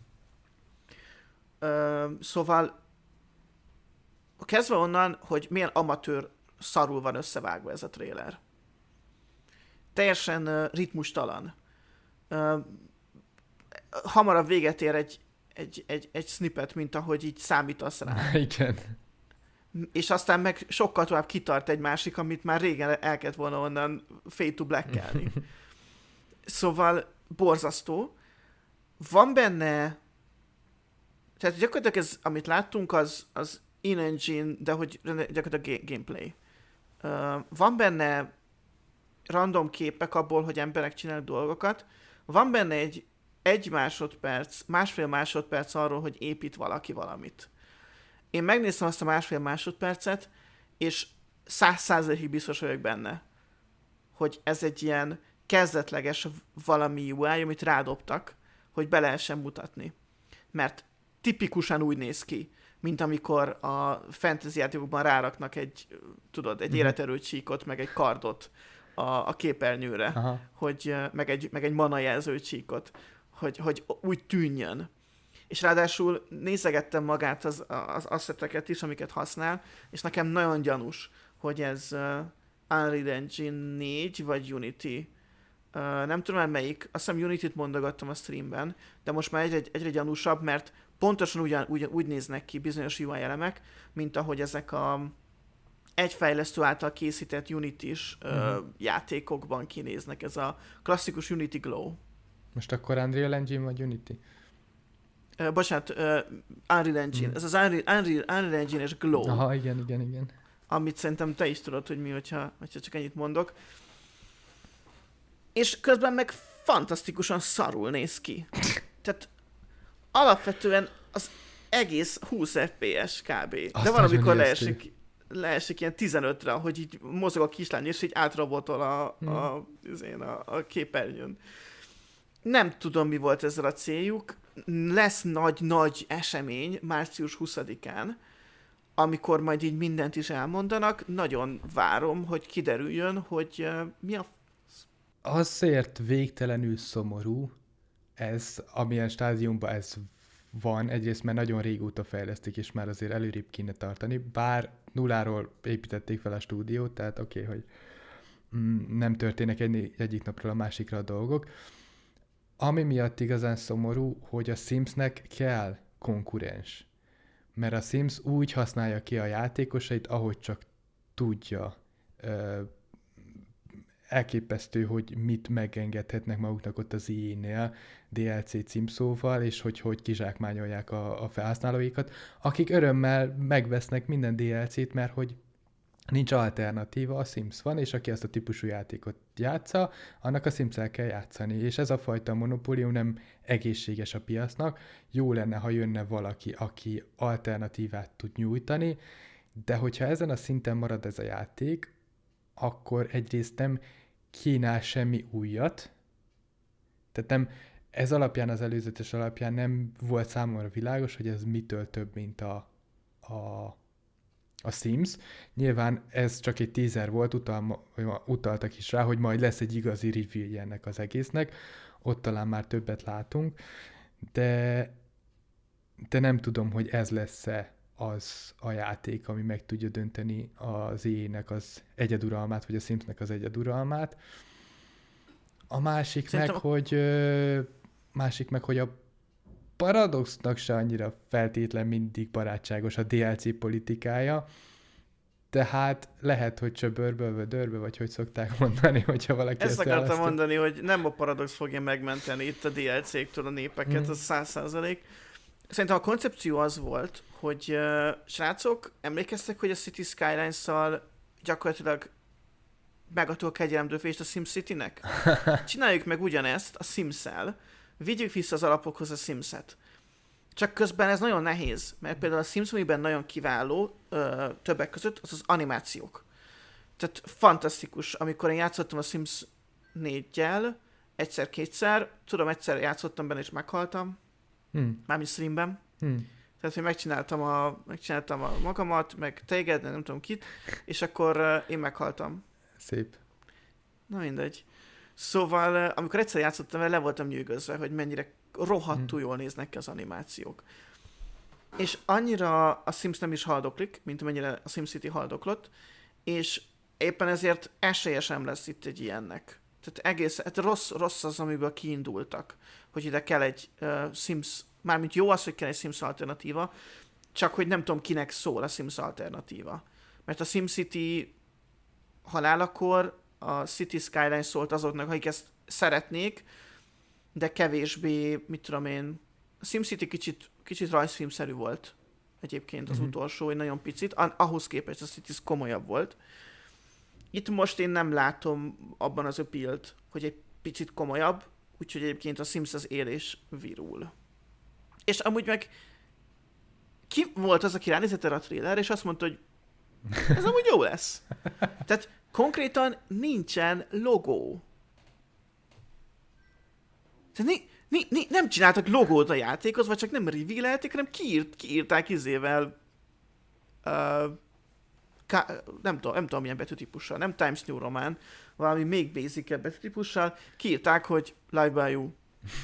A: Uh, szóval kezdve onnan, hogy milyen amatőr szarul van összevágva ez a trailer. Teljesen uh, ritmustalan. Uh, hamarabb véget ér egy, egy, egy, egy snippet, mint ahogy így számítasz rá.
B: Igen.
A: És aztán meg sokkal tovább kitart egy másik, amit már régen el kellett volna onnan fade to black-kelni. Szóval borzasztó. Van benne... Tehát gyakorlatilag ez, amit láttunk, az, az in-engine, de hogy gyakorlatilag ga- gameplay. Uh, van benne random képek abból, hogy emberek csinálnak dolgokat. Van benne egy egy másodperc, másfél másodperc arról, hogy épít valaki valamit. Én megnéztem azt a másfél másodpercet, és száz százalékig biztos vagyok benne, hogy ez egy ilyen kezdetleges valami u i, amit rádobtak, hogy be lehessen mutatni. Mert tipikusan úgy néz ki, mint amikor a fantasy játékokban ráraknak egy, tudod, egy
B: Mhm.
A: életerő csíkot, meg egy kardot a, a képernyőre,
B: Aha.
A: hogy, meg egy, meg egy mana jelző csíkot, hogy, hogy úgy tűnjön. És ráadásul nézegettem magát az, az asszeteket is, amiket használ, és nekem nagyon gyanús, hogy ez uh, Unreal Engine négy vagy Unity. Uh, nem tudom már melyik, azt hiszem Unity-t mondogattam a streamben, de most már egyre, egyre gyanúsabb, mert pontosan ugyan, ugyan, úgy néznek ki bizonyos u i elemek, mint ahogy ezek a egy fejlesztő által készített Unity-s uh,
B: Mhm.
A: játékokban kinéznek. Ez a klasszikus Unity Glow.
B: Most akkor Unreal Engine vagy Unity?
A: Uh, bocsánat, uh, Unreal Engine.
B: Hmm.
A: Ez az Unreal, Unreal, Unreal Engine-es Glow,
B: Aha, igen, igen, igen.
A: amit szerintem te is tudod, hogy mi, hogyha, hogyha csak ennyit mondok. És közben meg fantasztikusan szarul néz ki. Tehát alapvetően az egész húsz ef pé es kb.
B: Azt
A: De van,
B: nagyon
A: amikor
B: ijesztő.
A: leesik, leesik ilyen tizenötre, hogy így mozog a kislány, és így átrobotol a,
B: Hmm.
A: a, a, a, a képernyőn. Nem tudom, mi volt ezzel a céljuk. Lesz nagy-nagy esemény március huszadikán, amikor majd így mindent is elmondanak. Nagyon várom, hogy kiderüljön, hogy uh, mi a...
B: Azért végtelenül szomorú ez, amilyen stádiumban ez van. Egyrészt mert nagyon régóta fejlesztik, és már azért előrébb kéne tartani, bár nulláról építették fel a stúdiót, tehát oké, okay, hogy mm, nem történnek egy, egyik napról a másikra a dolgok. Ami miatt igazán szomorú, hogy a Simsnek kell konkurens. Mert a Sims úgy használja ki a játékosait, ahogy csak tudja. Ö, elképesztő, hogy mit megengedhetnek maguknak ott az i á-nél dé el cé címszóval, és hogy hogy kizsákmányolják a, a felhasználóikat, akik örömmel megvesznek minden dé el cét, mert hogy nincs alternatíva, a Sims van, és aki azt a típusú játékot játsza, annak a Sims-el kell játszani, és ez a fajta monopólium nem egészséges a piacnak. Jó lenne, ha jönne valaki, aki alternatívát tud nyújtani, de hogyha ezen a szinten marad ez a játék, akkor egyrészt nem kínál semmi újat, tehát nem, ez alapján, az előzetes alapján nem volt számomra világos, hogy ez mitől több, mint a, a, a Sims. Nyilván ez csak egy teaser volt, utal, utaltak is rá, hogy majd lesz egy igazi review ennek az egésznek, ott talán már többet látunk, de, de nem tudom, hogy ez lesz-e az a játék, ami meg tudja dönteni az é á-nek az egyeduralmát, vagy a Simsnek az egyeduralmát. A másik
A: Szerintem
B: meg,
A: a-
B: hogy ö, másik meg, hogy a Paradoxnak se annyira feltétlen mindig barátságos a dé el cé politikája, tehát lehet, hogy csöbörből, vödörbe, vagy hogy szokták mondani, hogyha valaki
A: Ezt
B: ezt
A: akartam
B: választja.
A: mondani, hogy nem a Paradox fogja megmenteni itt a dé el céktől a népeket,
B: Mm.
A: az száz százalék. Szerintem a koncepció az volt, hogy uh, srácok, emlékeztek, hogy a City Skylines-szal gyakorlatilag megadtuk a kegyelemdöfést a SimCity-nek? Csináljuk meg ugyanezt a Sims-szel, vigyük vissza az alapokhoz a Sims-et. Csak közben ez nagyon nehéz, mert például a Sims, amiben nagyon kiváló ö, többek között, az az animációk. Tehát fantasztikus, amikor én játszottam a Sims négyel, egyszer-kétszer, tudom, egyszer játszottam benne és meghaltam,
B: Hmm.
A: mármint streamben.
B: Hmm.
A: Tehát, hogy megcsináltam a, megcsináltam a magamat, meg téged, nem tudom kit, és akkor uh, én meghaltam.
B: Szép.
A: Na mindegy. Szóval, uh, amikor egyszer játszottam vele, le voltam nyűgözve, hogy mennyire rohadtul jól néznek ki az animációk. És annyira a Sims nem is haldoklik, mint amennyire a SimCity haldoklott, és éppen ezért esélye sem lesz itt egy ilyennek. Tehát egész, hát rossz, rossz az, amiből kiindultak, hogy ide kell egy uh, Sims, mármint jó az, hogy kell egy Sims alternatíva, csak hogy nem tudom, kinek szól a Sims alternatíva. Mert a SimCity halálakor a City Skyline szólt azoknak, akik ezt szeretnék, de kevésbé, mit tudom én, a SimCity kicsit, kicsit rajzfilmszerű volt egyébként az
B: Mhm.
A: utolsó, egy nagyon picit, ah- ahhoz képest a Cities komolyabb volt. Itt most én nem látom abban az appealt, hogy egy picit komolyabb, úgyhogy egyébként a Sims az él és virul. És amúgy meg ki volt az, aki ránézett erre a trailer, és azt mondta, hogy ez amúgy jó lesz. Tehát konkrétan nincsen logó. Tehát ni, ni, ni, nem csináltak logót a játékhoz, vagy csak nem reveal-elték, hanem kiírt, kiírták izével uh, ká, nem, tudom, nem tudom milyen betűtípussal, nem Times New Roman, valami még basic-ebb betűtípussal, kiírták, hogy Live by You.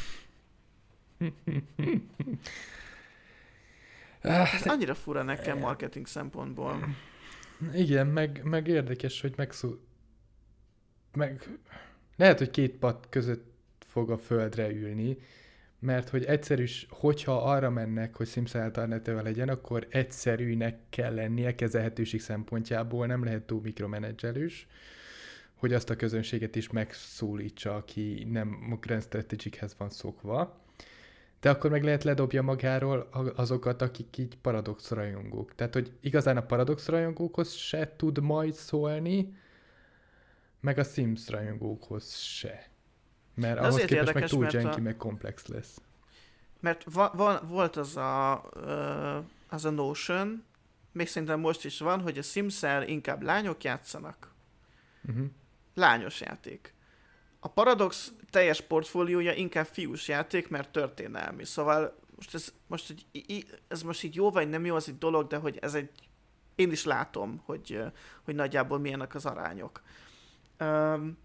A: Ez annyira fura nekem marketing szempontból.
B: Igen, meg, meg érdekes, hogy megszó... Meg... Lehet, hogy két pad között fog a földre ülni, mert hogy egyszerűs, hogyha arra mennek, hogy Sims alternatíva legyen, akkor egyszerűnek kell lennie kezelhetőség szempontjából, nem lehet túl mikromenedzselős, hogy azt a közönséget is megszólítsa, aki nem Grand Strategic-hez van szokva. De akkor meg lehet ledobja magáról azokat, akik így paradox rajongók. Tehát, hogy igazán a paradox rajongókhoz se tud majd szólni, meg a Sims rajongókhoz se. Mert ahhoz képest meg
A: érdekes,
B: túl
A: mert
B: janky,
A: a-
B: meg komplex lesz.
A: Mert va- va- volt az a, ö, az a notion, még szerintem most is van, hogy a Sims-el inkább lányok játszanak.
B: Uh-huh.
A: Lányos játék. A Paradox teljes portfóliója inkább fiús játék, mert történelmi. Szóval most ez, most, egy, i- ez most így jó vagy nem jó, az egy dolog, de hogy ez egy... Én is látom, hogy, ö, hogy nagyjából milyenek az arányok. Um,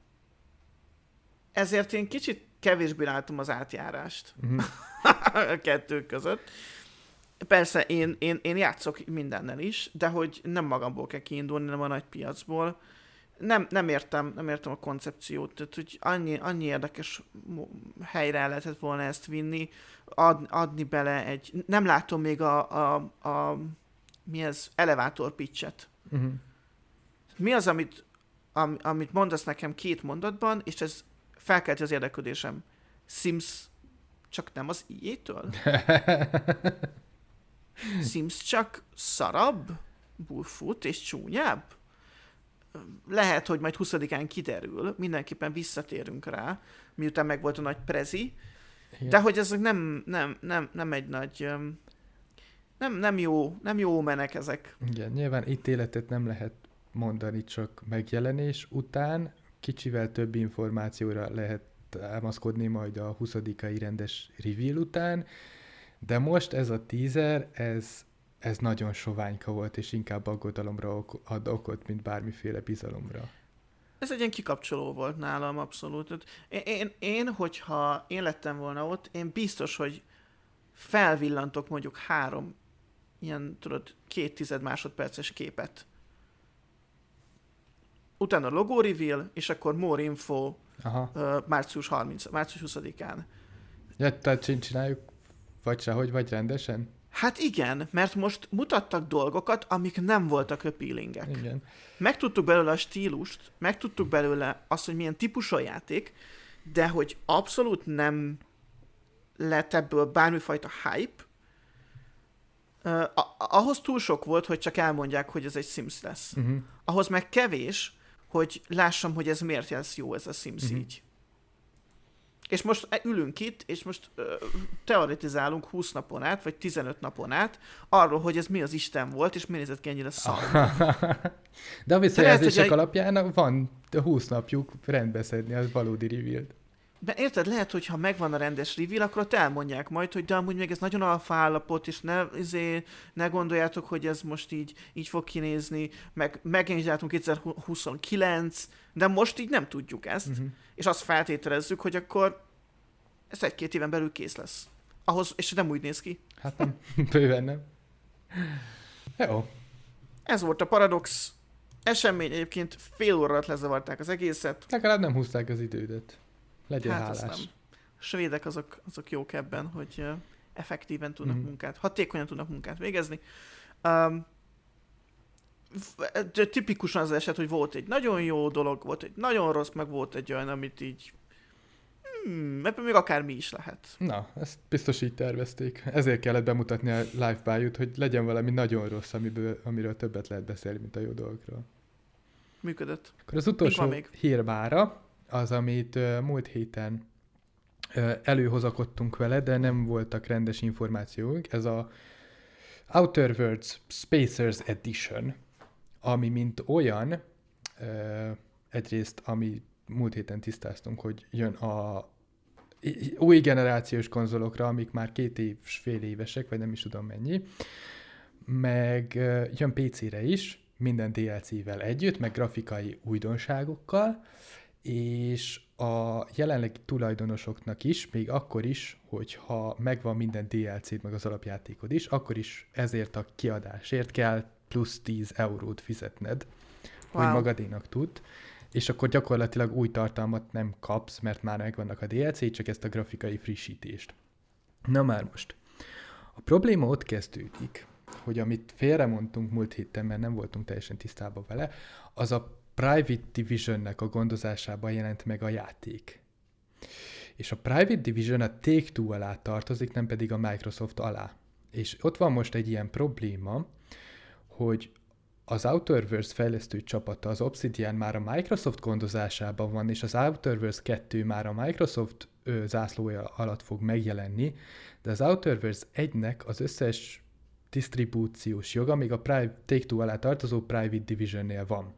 A: ezért én kicsit kevésbé látom az átjárást
B: Uh-huh.
A: a kettő között. Persze én, én, én játszok mindennel is, de hogy nem magamból kell kiindulni, nem a nagy piacból. Nem, nem, értem, nem értem a koncepciót, tehát hogy annyi, annyi érdekes mo- helyre el lehetett volna ezt vinni, ad, adni bele egy... Nem látom még a, a, a mi ez, elevátor pitchet.
B: Uh-huh.
A: Mi az, amit, am, amit mondasz nekem két mondatban, és ez felkelti az érdeklődésem. Sims csak nem az í á-től? Sims csak szarabb, bullfut és csúnyább? Lehet, hogy majd huszadikán kiderül, mindenképpen visszatérünk rá, miután megvolt a nagy prezi,
B: Igen.
A: de hogy ezek nem, nem, nem, nem egy nagy... öm, Nem, nem, jó, nem jó menek ezek.
B: Igen, nyilván ítéletet nem lehet mondani csak megjelenés után, kicsivel több információra lehet támaszkodni majd a huszadikai rendes reveal után, de most ez a teaser, ez, ez nagyon soványka volt, és inkább aggodalomra ok- ad okot, mint bármiféle bizalomra.
A: Ez egy ilyen kikapcsoló volt nálam abszolút. Tehát Én, én, én, hogyha én lettem volna ott, én biztos, hogy felvillantok mondjuk három ilyen, tudod, két tized másodperces képet. Utána logo reveal, és akkor more info
B: Aha.
A: uh, március harmincadikán, március huszadikán.
B: Ja, tehát csin- csináljuk vagy sehogy, vagy rendesen?
A: Hát igen, mert most mutattak dolgokat, amik nem voltak appealingek.
B: Igen.
A: Megtudtuk belőle a stílust, megtudtuk belőle azt, hogy milyen típusú a játék, de hogy abszolút nem lett ebből bármifajta hype, uh, a- ahhoz túl sok volt, hogy csak elmondják, hogy ez egy Sims lesz.
B: Uh-huh.
A: Ahhoz meg kevés, hogy lássam, hogy ez miért lesz jó ez a Sims
B: Mhm.
A: így. És most ülünk itt, és most ö, teoretizálunk húsz napon át, vagy tizenöt napon át arról, hogy ez mi az Isten volt, és mi nézett ki ennyire szar.
B: De a visszajelzések
A: lehet,
B: alapján van húsz napjuk rendbeszedni az valódi reveal-t.
A: De érted, lehet, hogy ha megvan a rendes reveal, akkor ott elmondják majd, hogy de amúgy még ez nagyon alfa állapot, és ne, izé, ne gondoljátok, hogy ez most így, így fog kinézni, meg megint is látunk kétezer-huszonkilenc, de most így nem tudjuk ezt, uh-huh. és azt feltételezzük, hogy akkor ez egy-két éven belül kész lesz. Ahhoz, és nem úgy néz ki.
B: Hát nem, bőven nem. Jó.
A: Ez volt a Paradox esemény, egyébként fél óra alatt lezavarták az egészet.
B: Legalább nem húzták az idődet. Legyen
A: hát
B: hálás.
A: Nem. A svédek azok, azok jók ebben, hogy uh, effektíven tudnak mm. munkát, hatékonyan tudnak munkát végezni. Um, tipikusan az eset, hogy volt egy nagyon jó dolog, volt egy nagyon rossz, meg volt egy olyan, amit így hmm, ebben még akár mi is lehet.
B: Na, ezt biztos így tervezték. Ezért kellett bemutatni a live buy-ut, hogy legyen valami nagyon rossz, amiből, amiről többet lehet beszélni, mint a jó dolgokról.
A: Működött.
B: Akkor az utolsó hír mára, az, amit uh, múlt héten uh, előhozakodtunk vele, de nem voltak rendes információk. Ez a Outer Worlds Spacers Edition, ami mint olyan, uh, egyrészt, ami múlt héten tisztáztunk, hogy jön a új generációs konzolokra, amik már két év, fél évesek, vagy nem is tudom mennyi, meg uh, jön pé cére is, minden dé el cével együtt, meg grafikai újdonságokkal, és a jelenlegi tulajdonosoknak is, még akkor is, hogyha megvan minden dé el cé-d, meg az alapjátékod is, akkor is ezért a kiadásért kell plusz tíz eurót fizetned, wow. hogy magadénak tudd, és akkor gyakorlatilag új tartalmat nem kapsz, mert már megvannak a dé el cé, csak ezt a grafikai frissítést. Na már most. A probléma ott kezdődik, hogy amit félremondtunk múlt héten, mert nem voltunk teljesen tisztában vele, az a Private Divisionnek a gondozásában jelent meg a játék. És a Private Division a Take-Two alá tartozik, nem pedig a Microsoft alá. És ott van most egy ilyen probléma, hogy az Outer Worlds fejlesztő csapata, az Obsidian már a Microsoft gondozásában van, és az Outer Worlds kettő már a Microsoft ö, zászlója alatt fog megjelenni, de az Outer Worlds egynek az összes disztribúciós joga még a Take-Two alá tartozó Private Divisionnél van.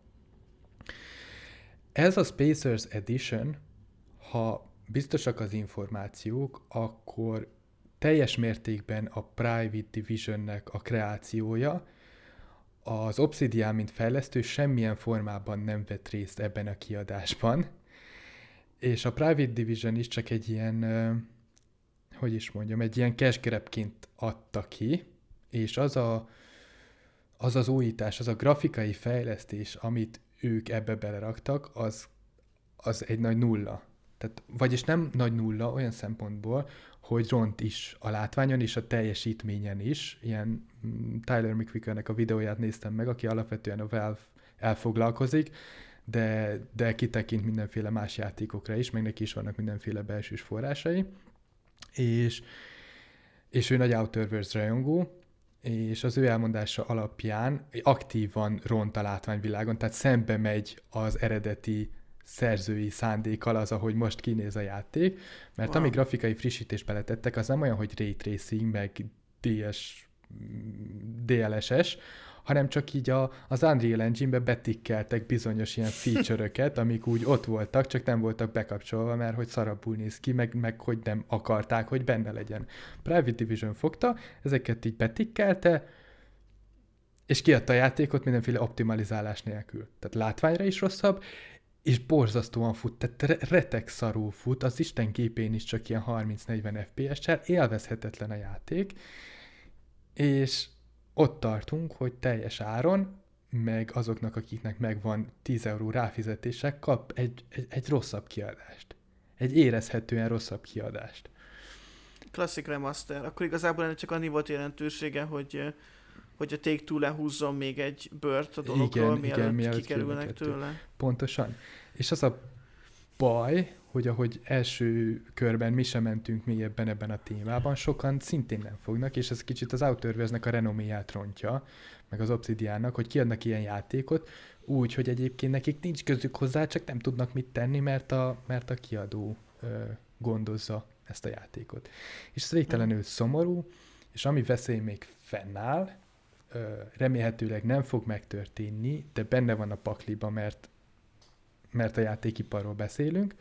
B: Ez a Spacers Edition, ha biztosak az információk, akkor teljes mértékben a Private Divisionnek a kreációja, az Obsidian, mint fejlesztő, semmilyen formában nem vett részt ebben a kiadásban, és a Private Division is csak egy ilyen, hogy is mondjam, egy ilyen cash grabként adta ki, és az a, az az újítás, az a grafikai fejlesztés, amit ők ebbe beleraktak, az, az egy nagy nulla. Tehát, vagyis nem nagy nulla olyan szempontból, hogy ront is a látványon és a teljesítményen is. Ilyen Tyler McVickernek a videóját néztem meg, aki alapvetően a Valve elfoglalkozik, de, de kitekint mindenféle más játékokra is, meg neki is vannak mindenféle belsős forrásai. És, és ő nagy Outer Worlds rajongó, és az ő elmondása alapján aktívan ront a látványvilágon, tehát szembe megy az eredeti szerzői szándékkal az, ahogy most kinéz a játék, mert wow. ami grafikai frissítést beletettek, az nem olyan, hogy Ray Tracing, meg dé es, dé el es es, hanem csak így a, az Unreal Engine-be betikkeltek bizonyos ilyen feature-öket, amik úgy ott voltak, csak nem voltak bekapcsolva, mert hogy szarabbul néz ki, meg, meg hogy nem akarták, hogy benne legyen. Private Division fogta, ezeket így betikkelte, és kiadta a játékot mindenféle optimalizálás nélkül. Tehát látványra is rosszabb, és borzasztóan fut, tehát retek szarul fut, az Isten képén is csak ilyen harminc-negyven ef pé es-sel, élvezhetetlen a játék, és ott tartunk, hogy teljes áron, meg azoknak, akiknek megvan tíz euró ráfizetések, kap egy, egy, egy rosszabb kiadást. Egy érezhetően rosszabb kiadást.
A: Classic Remaster. Akkor igazából ennek csak annyi volt jelentősége, hogy, hogy a Take-Two lehúzzon még egy bört a dologról, mielőtt kikerülnek tőle.
B: Pontosan. És az a baj, hogy ahogy első körben mi sem mentünk mélyebben ebben a témában, sokan szintén nem fognak, és ez kicsit az Outer Worlds-nek a renoméját rontja, meg az Obsidiannak, hogy kiadnak ilyen játékot, úgy, hogy egyébként nekik nincs közük hozzá, csak nem tudnak mit tenni, mert a, mert a kiadó ö, gondozza ezt a játékot. És ez végtelenül szomorú, és ami veszély még fennáll, remélhetőleg nem fog megtörténni, de benne van a pakliba, mert, mert a játékiparról beszélünk,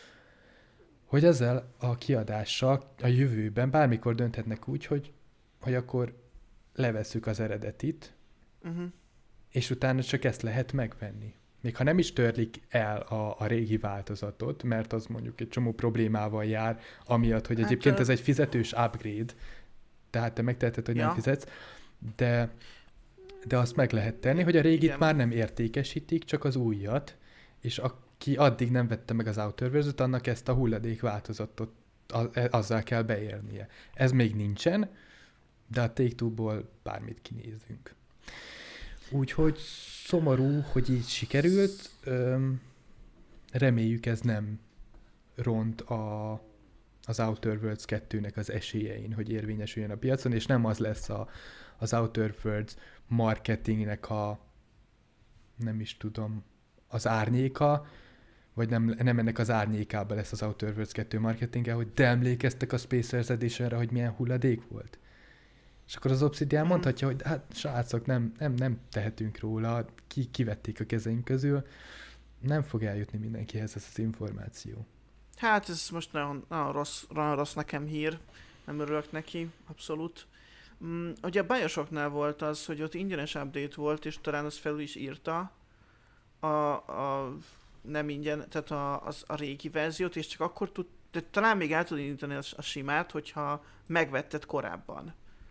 B: hogy ezzel a kiadással a jövőben bármikor dönthetnek úgy, hogy, hogy akkor levesszük az eredetit, uh-huh. és utána csak ezt lehet megvenni. Még ha nem is törlik el a, a régi változatot, mert az mondjuk egy csomó problémával jár, amiatt, hogy hát egyébként ez egy fizetős upgrade, tehát te megteheted, hogy ja. nem fizetsz, de, de azt meg lehet tenni, hogy a régit igen. már nem értékesítik, csak az újat, és aki addig nem vette meg az Outer Worlds-ot, annak ezt a hulladék változatot azzal kell beérnie. Ez még nincsen, de a Take-Two-ból bármit kinézünk. Úgyhogy szomorú, hogy így sikerült. Öm, reméljük ez nem ront a, az Outer Worlds kettőnek az esélyein, hogy érvényesüljön a piacon, és nem az lesz a, az Outer Worlds marketingnek a, nem is tudom, az árnyéka, vagy nem, nem ennek az árnyékába lesz az Outer Worlds kettő marketingje, hogy de emlékeztek a Spacers Editionre, hogy milyen hulladék volt. És akkor az Obsidian mondhatja, hogy hát srácok, nem, nem, nem tehetünk róla, ki, kivették a kezeink közül, nem fog eljutni mindenkihez ez az információ.
A: Hát ez most nagyon, nagyon, rossz, nagyon rossz nekem hír, nem örülök neki, abszolút. Mm, ugye a Bioshocknál volt az, hogy ott ingyenes update volt, és talán az felül is írta a, a nem ingyen, tehát a, az, a régi verziót, és csak akkor tud, de talán még el tud indítani a, a simát, hogyha megvetted korábban.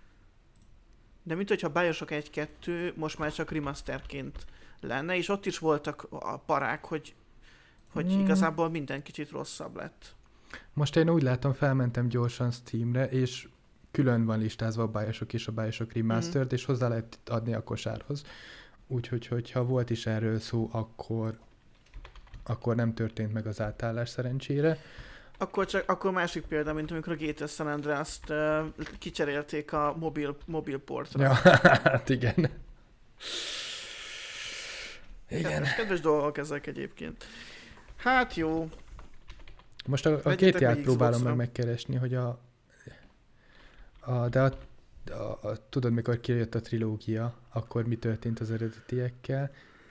A: De mint hogyha Bioshock egy kettő most már csak remasterként lenne, és ott is voltak a parák, hogy, hogy hmm. igazából minden kicsit rosszabb lett.
B: Most én úgy látom, felmentem gyorsan Steamre, és külön van listázva a Bioshock és a Bioshock Remastered, hmm. és hozzá lehet adni a kosárhoz. Úgyhogy, hogyha volt is erről szó, akkor, akkor nem történt meg az átállás szerencsére.
A: Akkor, csak, akkor másik példa, mint amikor a gé té San Andreast uh, kicserélték a mobil, mobil portra.
B: Ja, hát igen. Igen.
A: Kedves, kedves dolgok ezek egyébként. Hát jó.
B: Most a, a két ját próbálom meg megkeresni, hogy a... a de a, a, a, tudod, mikor kijött a trilógia, akkor mi történt az eredetiekkel,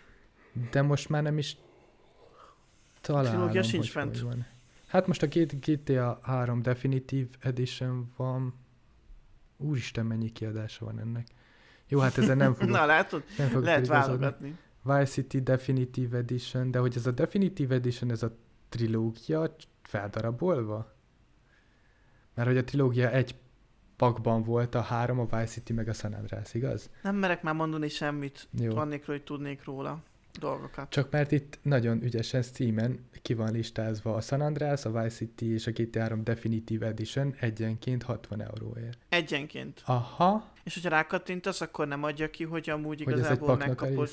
B: de most már nem is találom, a trilógia sincs fent. Van. Hát most a gé té á három Definitive Edition van. Úristen, mennyi kiadása van ennek. Jó, hát ezen nem fogok...
A: Na látod, nem fogok lehet válogatni.
B: Vice City Definitive Edition, de hogy ez a Definitive Edition, ez a trilógia feldarabolva? Mert hogy a trilógia egy pakban volt, a három, a Vice City meg a San Andreas, igaz?
A: Nem merek már mondani semmit, annélkül, hogy tudnék róla dolgokat.
B: Csak mert itt nagyon ügyesen Steamen ki van listázva a San Andreas, a Vice City és a gé té három Definitive Edition egyenként hatvan euróért.
A: Egyenként?
B: Aha.
A: És hogyha rákattintasz, akkor nem adja ki, hogy amúgy hogy igazából megkapod.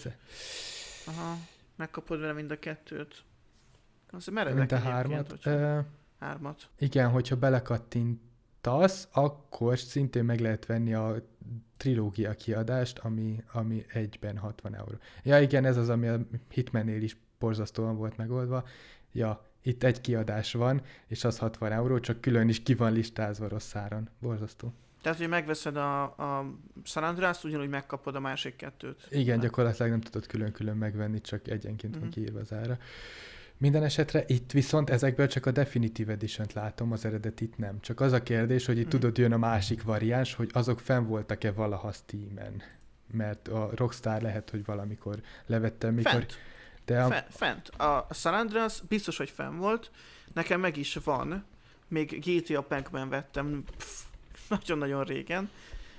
A: Aha, megkapod vele mind a kettőt. Azt meredek
B: mind a hármat.
A: Uh, hármat.
B: Igen, hogyha belekattintasz, akkor szintén meg lehet venni a trilógia kiadást, ami, ami egyben hatvan euró. Ja igen, ez az, ami a Hitmannél is borzasztóan volt megoldva. Ja, itt egy kiadás van, és az hatvan euró, csak külön is ki van listázva rossz áron. Borzasztó.
A: Tehát, hogy megveszed a, a San Andreas, ugyanúgy megkapod a másik kettőt.
B: Igen, nem. Gyakorlatilag nem tudod külön-külön megvenni, csak egyenként mm-hmm. van kiírva az ára. Minden esetre itt viszont ezekből csak a Definitive Edition-t látom, az eredetit nem. Csak az a kérdés, hogy itt mm. tudod, jön a másik variáns, hogy azok fenn voltak-e valaha Steamen. Mert a Rockstar lehet, hogy valamikor levette, mikor...
A: Fent. De a... Fent. Fent. A San Andreas biztos, hogy fenn volt. Nekem meg is van. Még gé té á Pac-Man vettem pff, nagyon-nagyon régen.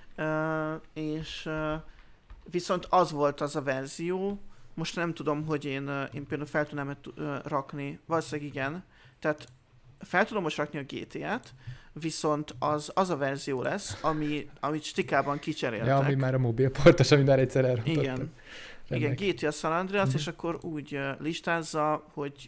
A: Uh, és uh, viszont az volt az a verzió, most nem tudom, hogy én, én például fel tudnám rakni, valószínűleg igen, tehát fel tudom most rakni a gé té át, viszont az, az a verzió lesz, ami, amit stikában kicseréltek.
B: Ja, ami már a mobilportos, ami már egyszer elrontottam.
A: Igen, igen, gé té á San Andreas, mm-hmm. és akkor úgy listázza, hogy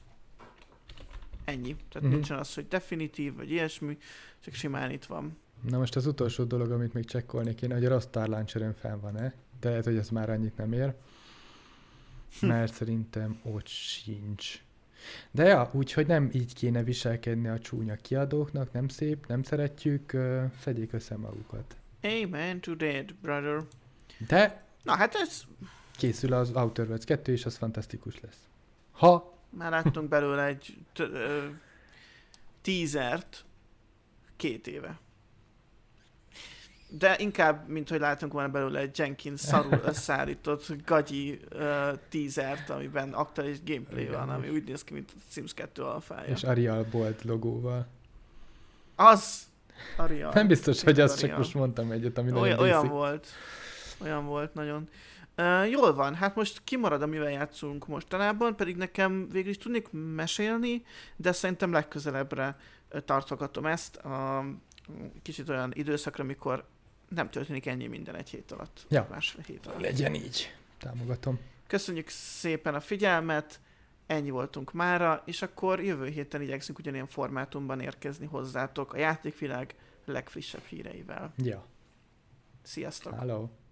A: ennyi. Tehát mm-hmm. nincsen az, hogy definitív, vagy ilyesmi, csak simán itt van.
B: Na most az utolsó dolog, amit még csekkolni kéne, hogy a Rockstar Launcher-ön fenn van-e, de lehet, hogy ez már annyit nem ér. Mert szerintem ott sincs. De ja, úgyhogy nem így kéne viselkedni a csúnya kiadóknak, nem szép, nem szeretjük, uh, szedjék össze magukat.
A: Amen to that, brother.
B: De
A: Na hát ez...
B: készül az Outer Worlds kettő, és az fantasztikus lesz. Ha...
A: Már láttunk belőle egy t- ö, teasert két éve. De inkább, mint hogy látunk volna belőle egy Jenkins szarul összeállított gagyi uh, teasert, amiben aktuális gameplay van, ami úgy néz ki, mint a Sims kettő alfája.
B: És Arial Bolt logóval.
A: Az! Arial.
B: Nem biztos, hogy azt
A: Arial.
B: csak most mondtam egyet, ami
A: Olyan,
B: nagyon
A: olyan
B: basic.
A: volt. Olyan volt nagyon. Uh, jól van, hát most kimarad, amivel játszunk mostanában, pedig nekem végül is tudnék mesélni, de szerintem legközelebbre uh, tartogatom ezt a kicsit olyan időszakra, amikor nem történik ennyi minden egy hét alatt.
B: Ja.
A: Másfél hét alatt.
B: Legyen így. Támogatom.
A: Köszönjük szépen a figyelmet, ennyi voltunk mára, és akkor jövő héten igyekszünk ugyanilyen formátumban érkezni hozzátok a játékvilág legfrissebb híreivel.
B: Ja.
A: Sziasztok!
B: Hello.